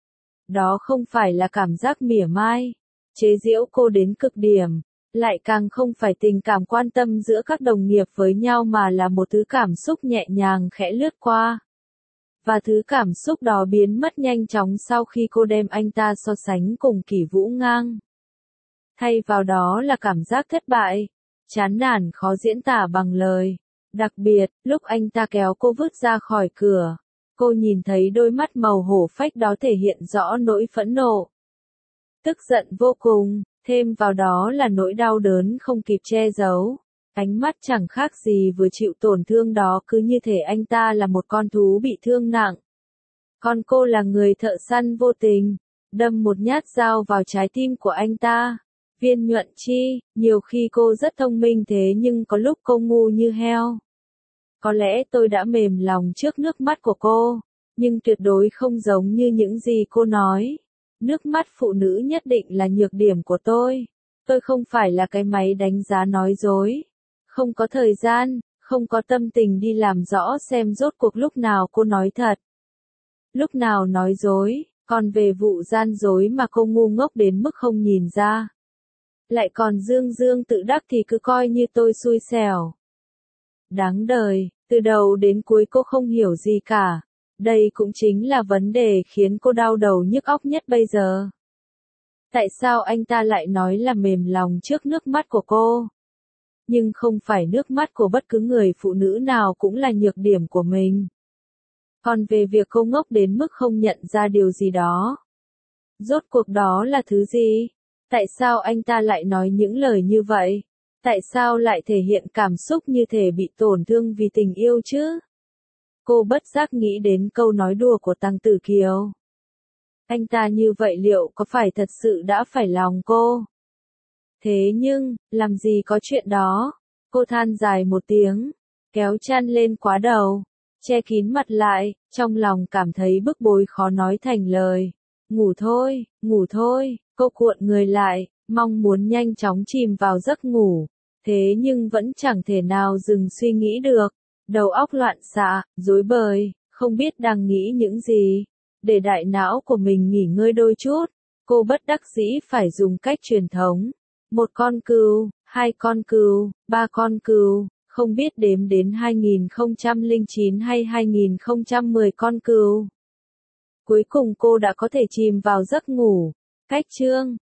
Đó không phải là cảm giác mỉa mai, chế giễu cô đến cực điểm, lại càng không phải tình cảm quan tâm giữa các đồng nghiệp với nhau mà là một thứ cảm xúc nhẹ nhàng khẽ lướt qua. Và thứ cảm xúc đó biến mất nhanh chóng sau khi cô đem anh ta so sánh cùng Kỷ Vũ Ngang. Thay vào đó là cảm giác thất bại, chán nản khó diễn tả bằng lời. Đặc biệt, lúc anh ta kéo cô vứt ra khỏi cửa, cô nhìn thấy đôi mắt màu hổ phách đó thể hiện rõ nỗi phẫn nộ, tức giận vô cùng, thêm vào đó là nỗi đau đớn không kịp che giấu. Ánh mắt chẳng khác gì vừa chịu tổn thương đó, cứ như thể anh ta là một con thú bị thương nặng. Còn cô là người thợ săn vô tình, đâm một nhát dao vào trái tim của anh ta. Viên Nhuận Chi, nhiều khi cô rất thông minh thế nhưng có lúc cô ngu như heo. Có lẽ tôi đã mềm lòng trước nước mắt của cô, nhưng tuyệt đối không giống như những gì cô nói. Nước mắt phụ nữ nhất định là nhược điểm của tôi. Tôi không phải là cái máy đánh giá nói dối. Không có thời gian, không có tâm tình đi làm rõ xem rốt cuộc lúc nào cô nói thật, lúc nào nói dối, còn về vụ gian dối mà cô ngu ngốc đến mức không nhìn ra. Lại còn dương dương tự đắc thì cứ coi như tôi xui xẻo. Đáng đời, từ đầu đến cuối cô không hiểu gì cả. Đây cũng chính là vấn đề khiến cô đau đầu nhức óc nhất bây giờ. Tại sao anh ta lại nói là mềm lòng trước nước mắt của cô? Nhưng không phải nước mắt của bất cứ người phụ nữ nào cũng là nhược điểm của mình. Còn về việc cô ngốc đến mức không nhận ra điều gì đó, rốt cuộc đó là thứ gì? Tại sao anh ta lại nói những lời như vậy? Tại sao lại thể hiện cảm xúc như thể bị tổn thương vì tình yêu chứ? Cô bất giác nghĩ đến câu nói đùa của Tăng Tử Kiều. Anh ta như vậy liệu có phải thật sự đã phải lòng cô? Thế nhưng, làm gì có chuyện đó? Cô than dài một tiếng, kéo chăn lên quá đầu, che kín mặt lại, trong lòng cảm thấy bức bối khó nói thành lời. Ngủ thôi, ngủ thôi, cô cuộn người lại, mong muốn nhanh chóng chìm vào giấc ngủ. Thế nhưng vẫn chẳng thể nào dừng suy nghĩ được. Đầu óc loạn xạ, rối bời, không biết đang nghĩ những gì. Để đại não của mình nghỉ ngơi đôi chút, cô bất đắc dĩ phải dùng cách truyền thống. Một con cừu, hai con cừu, ba con cừu, không biết đếm đến hai nghìn không trăm lẻ chín hay hai nghìn không trăm mười con cừu. Cuối cùng cô đã có thể chìm vào giấc ngủ. Cách chương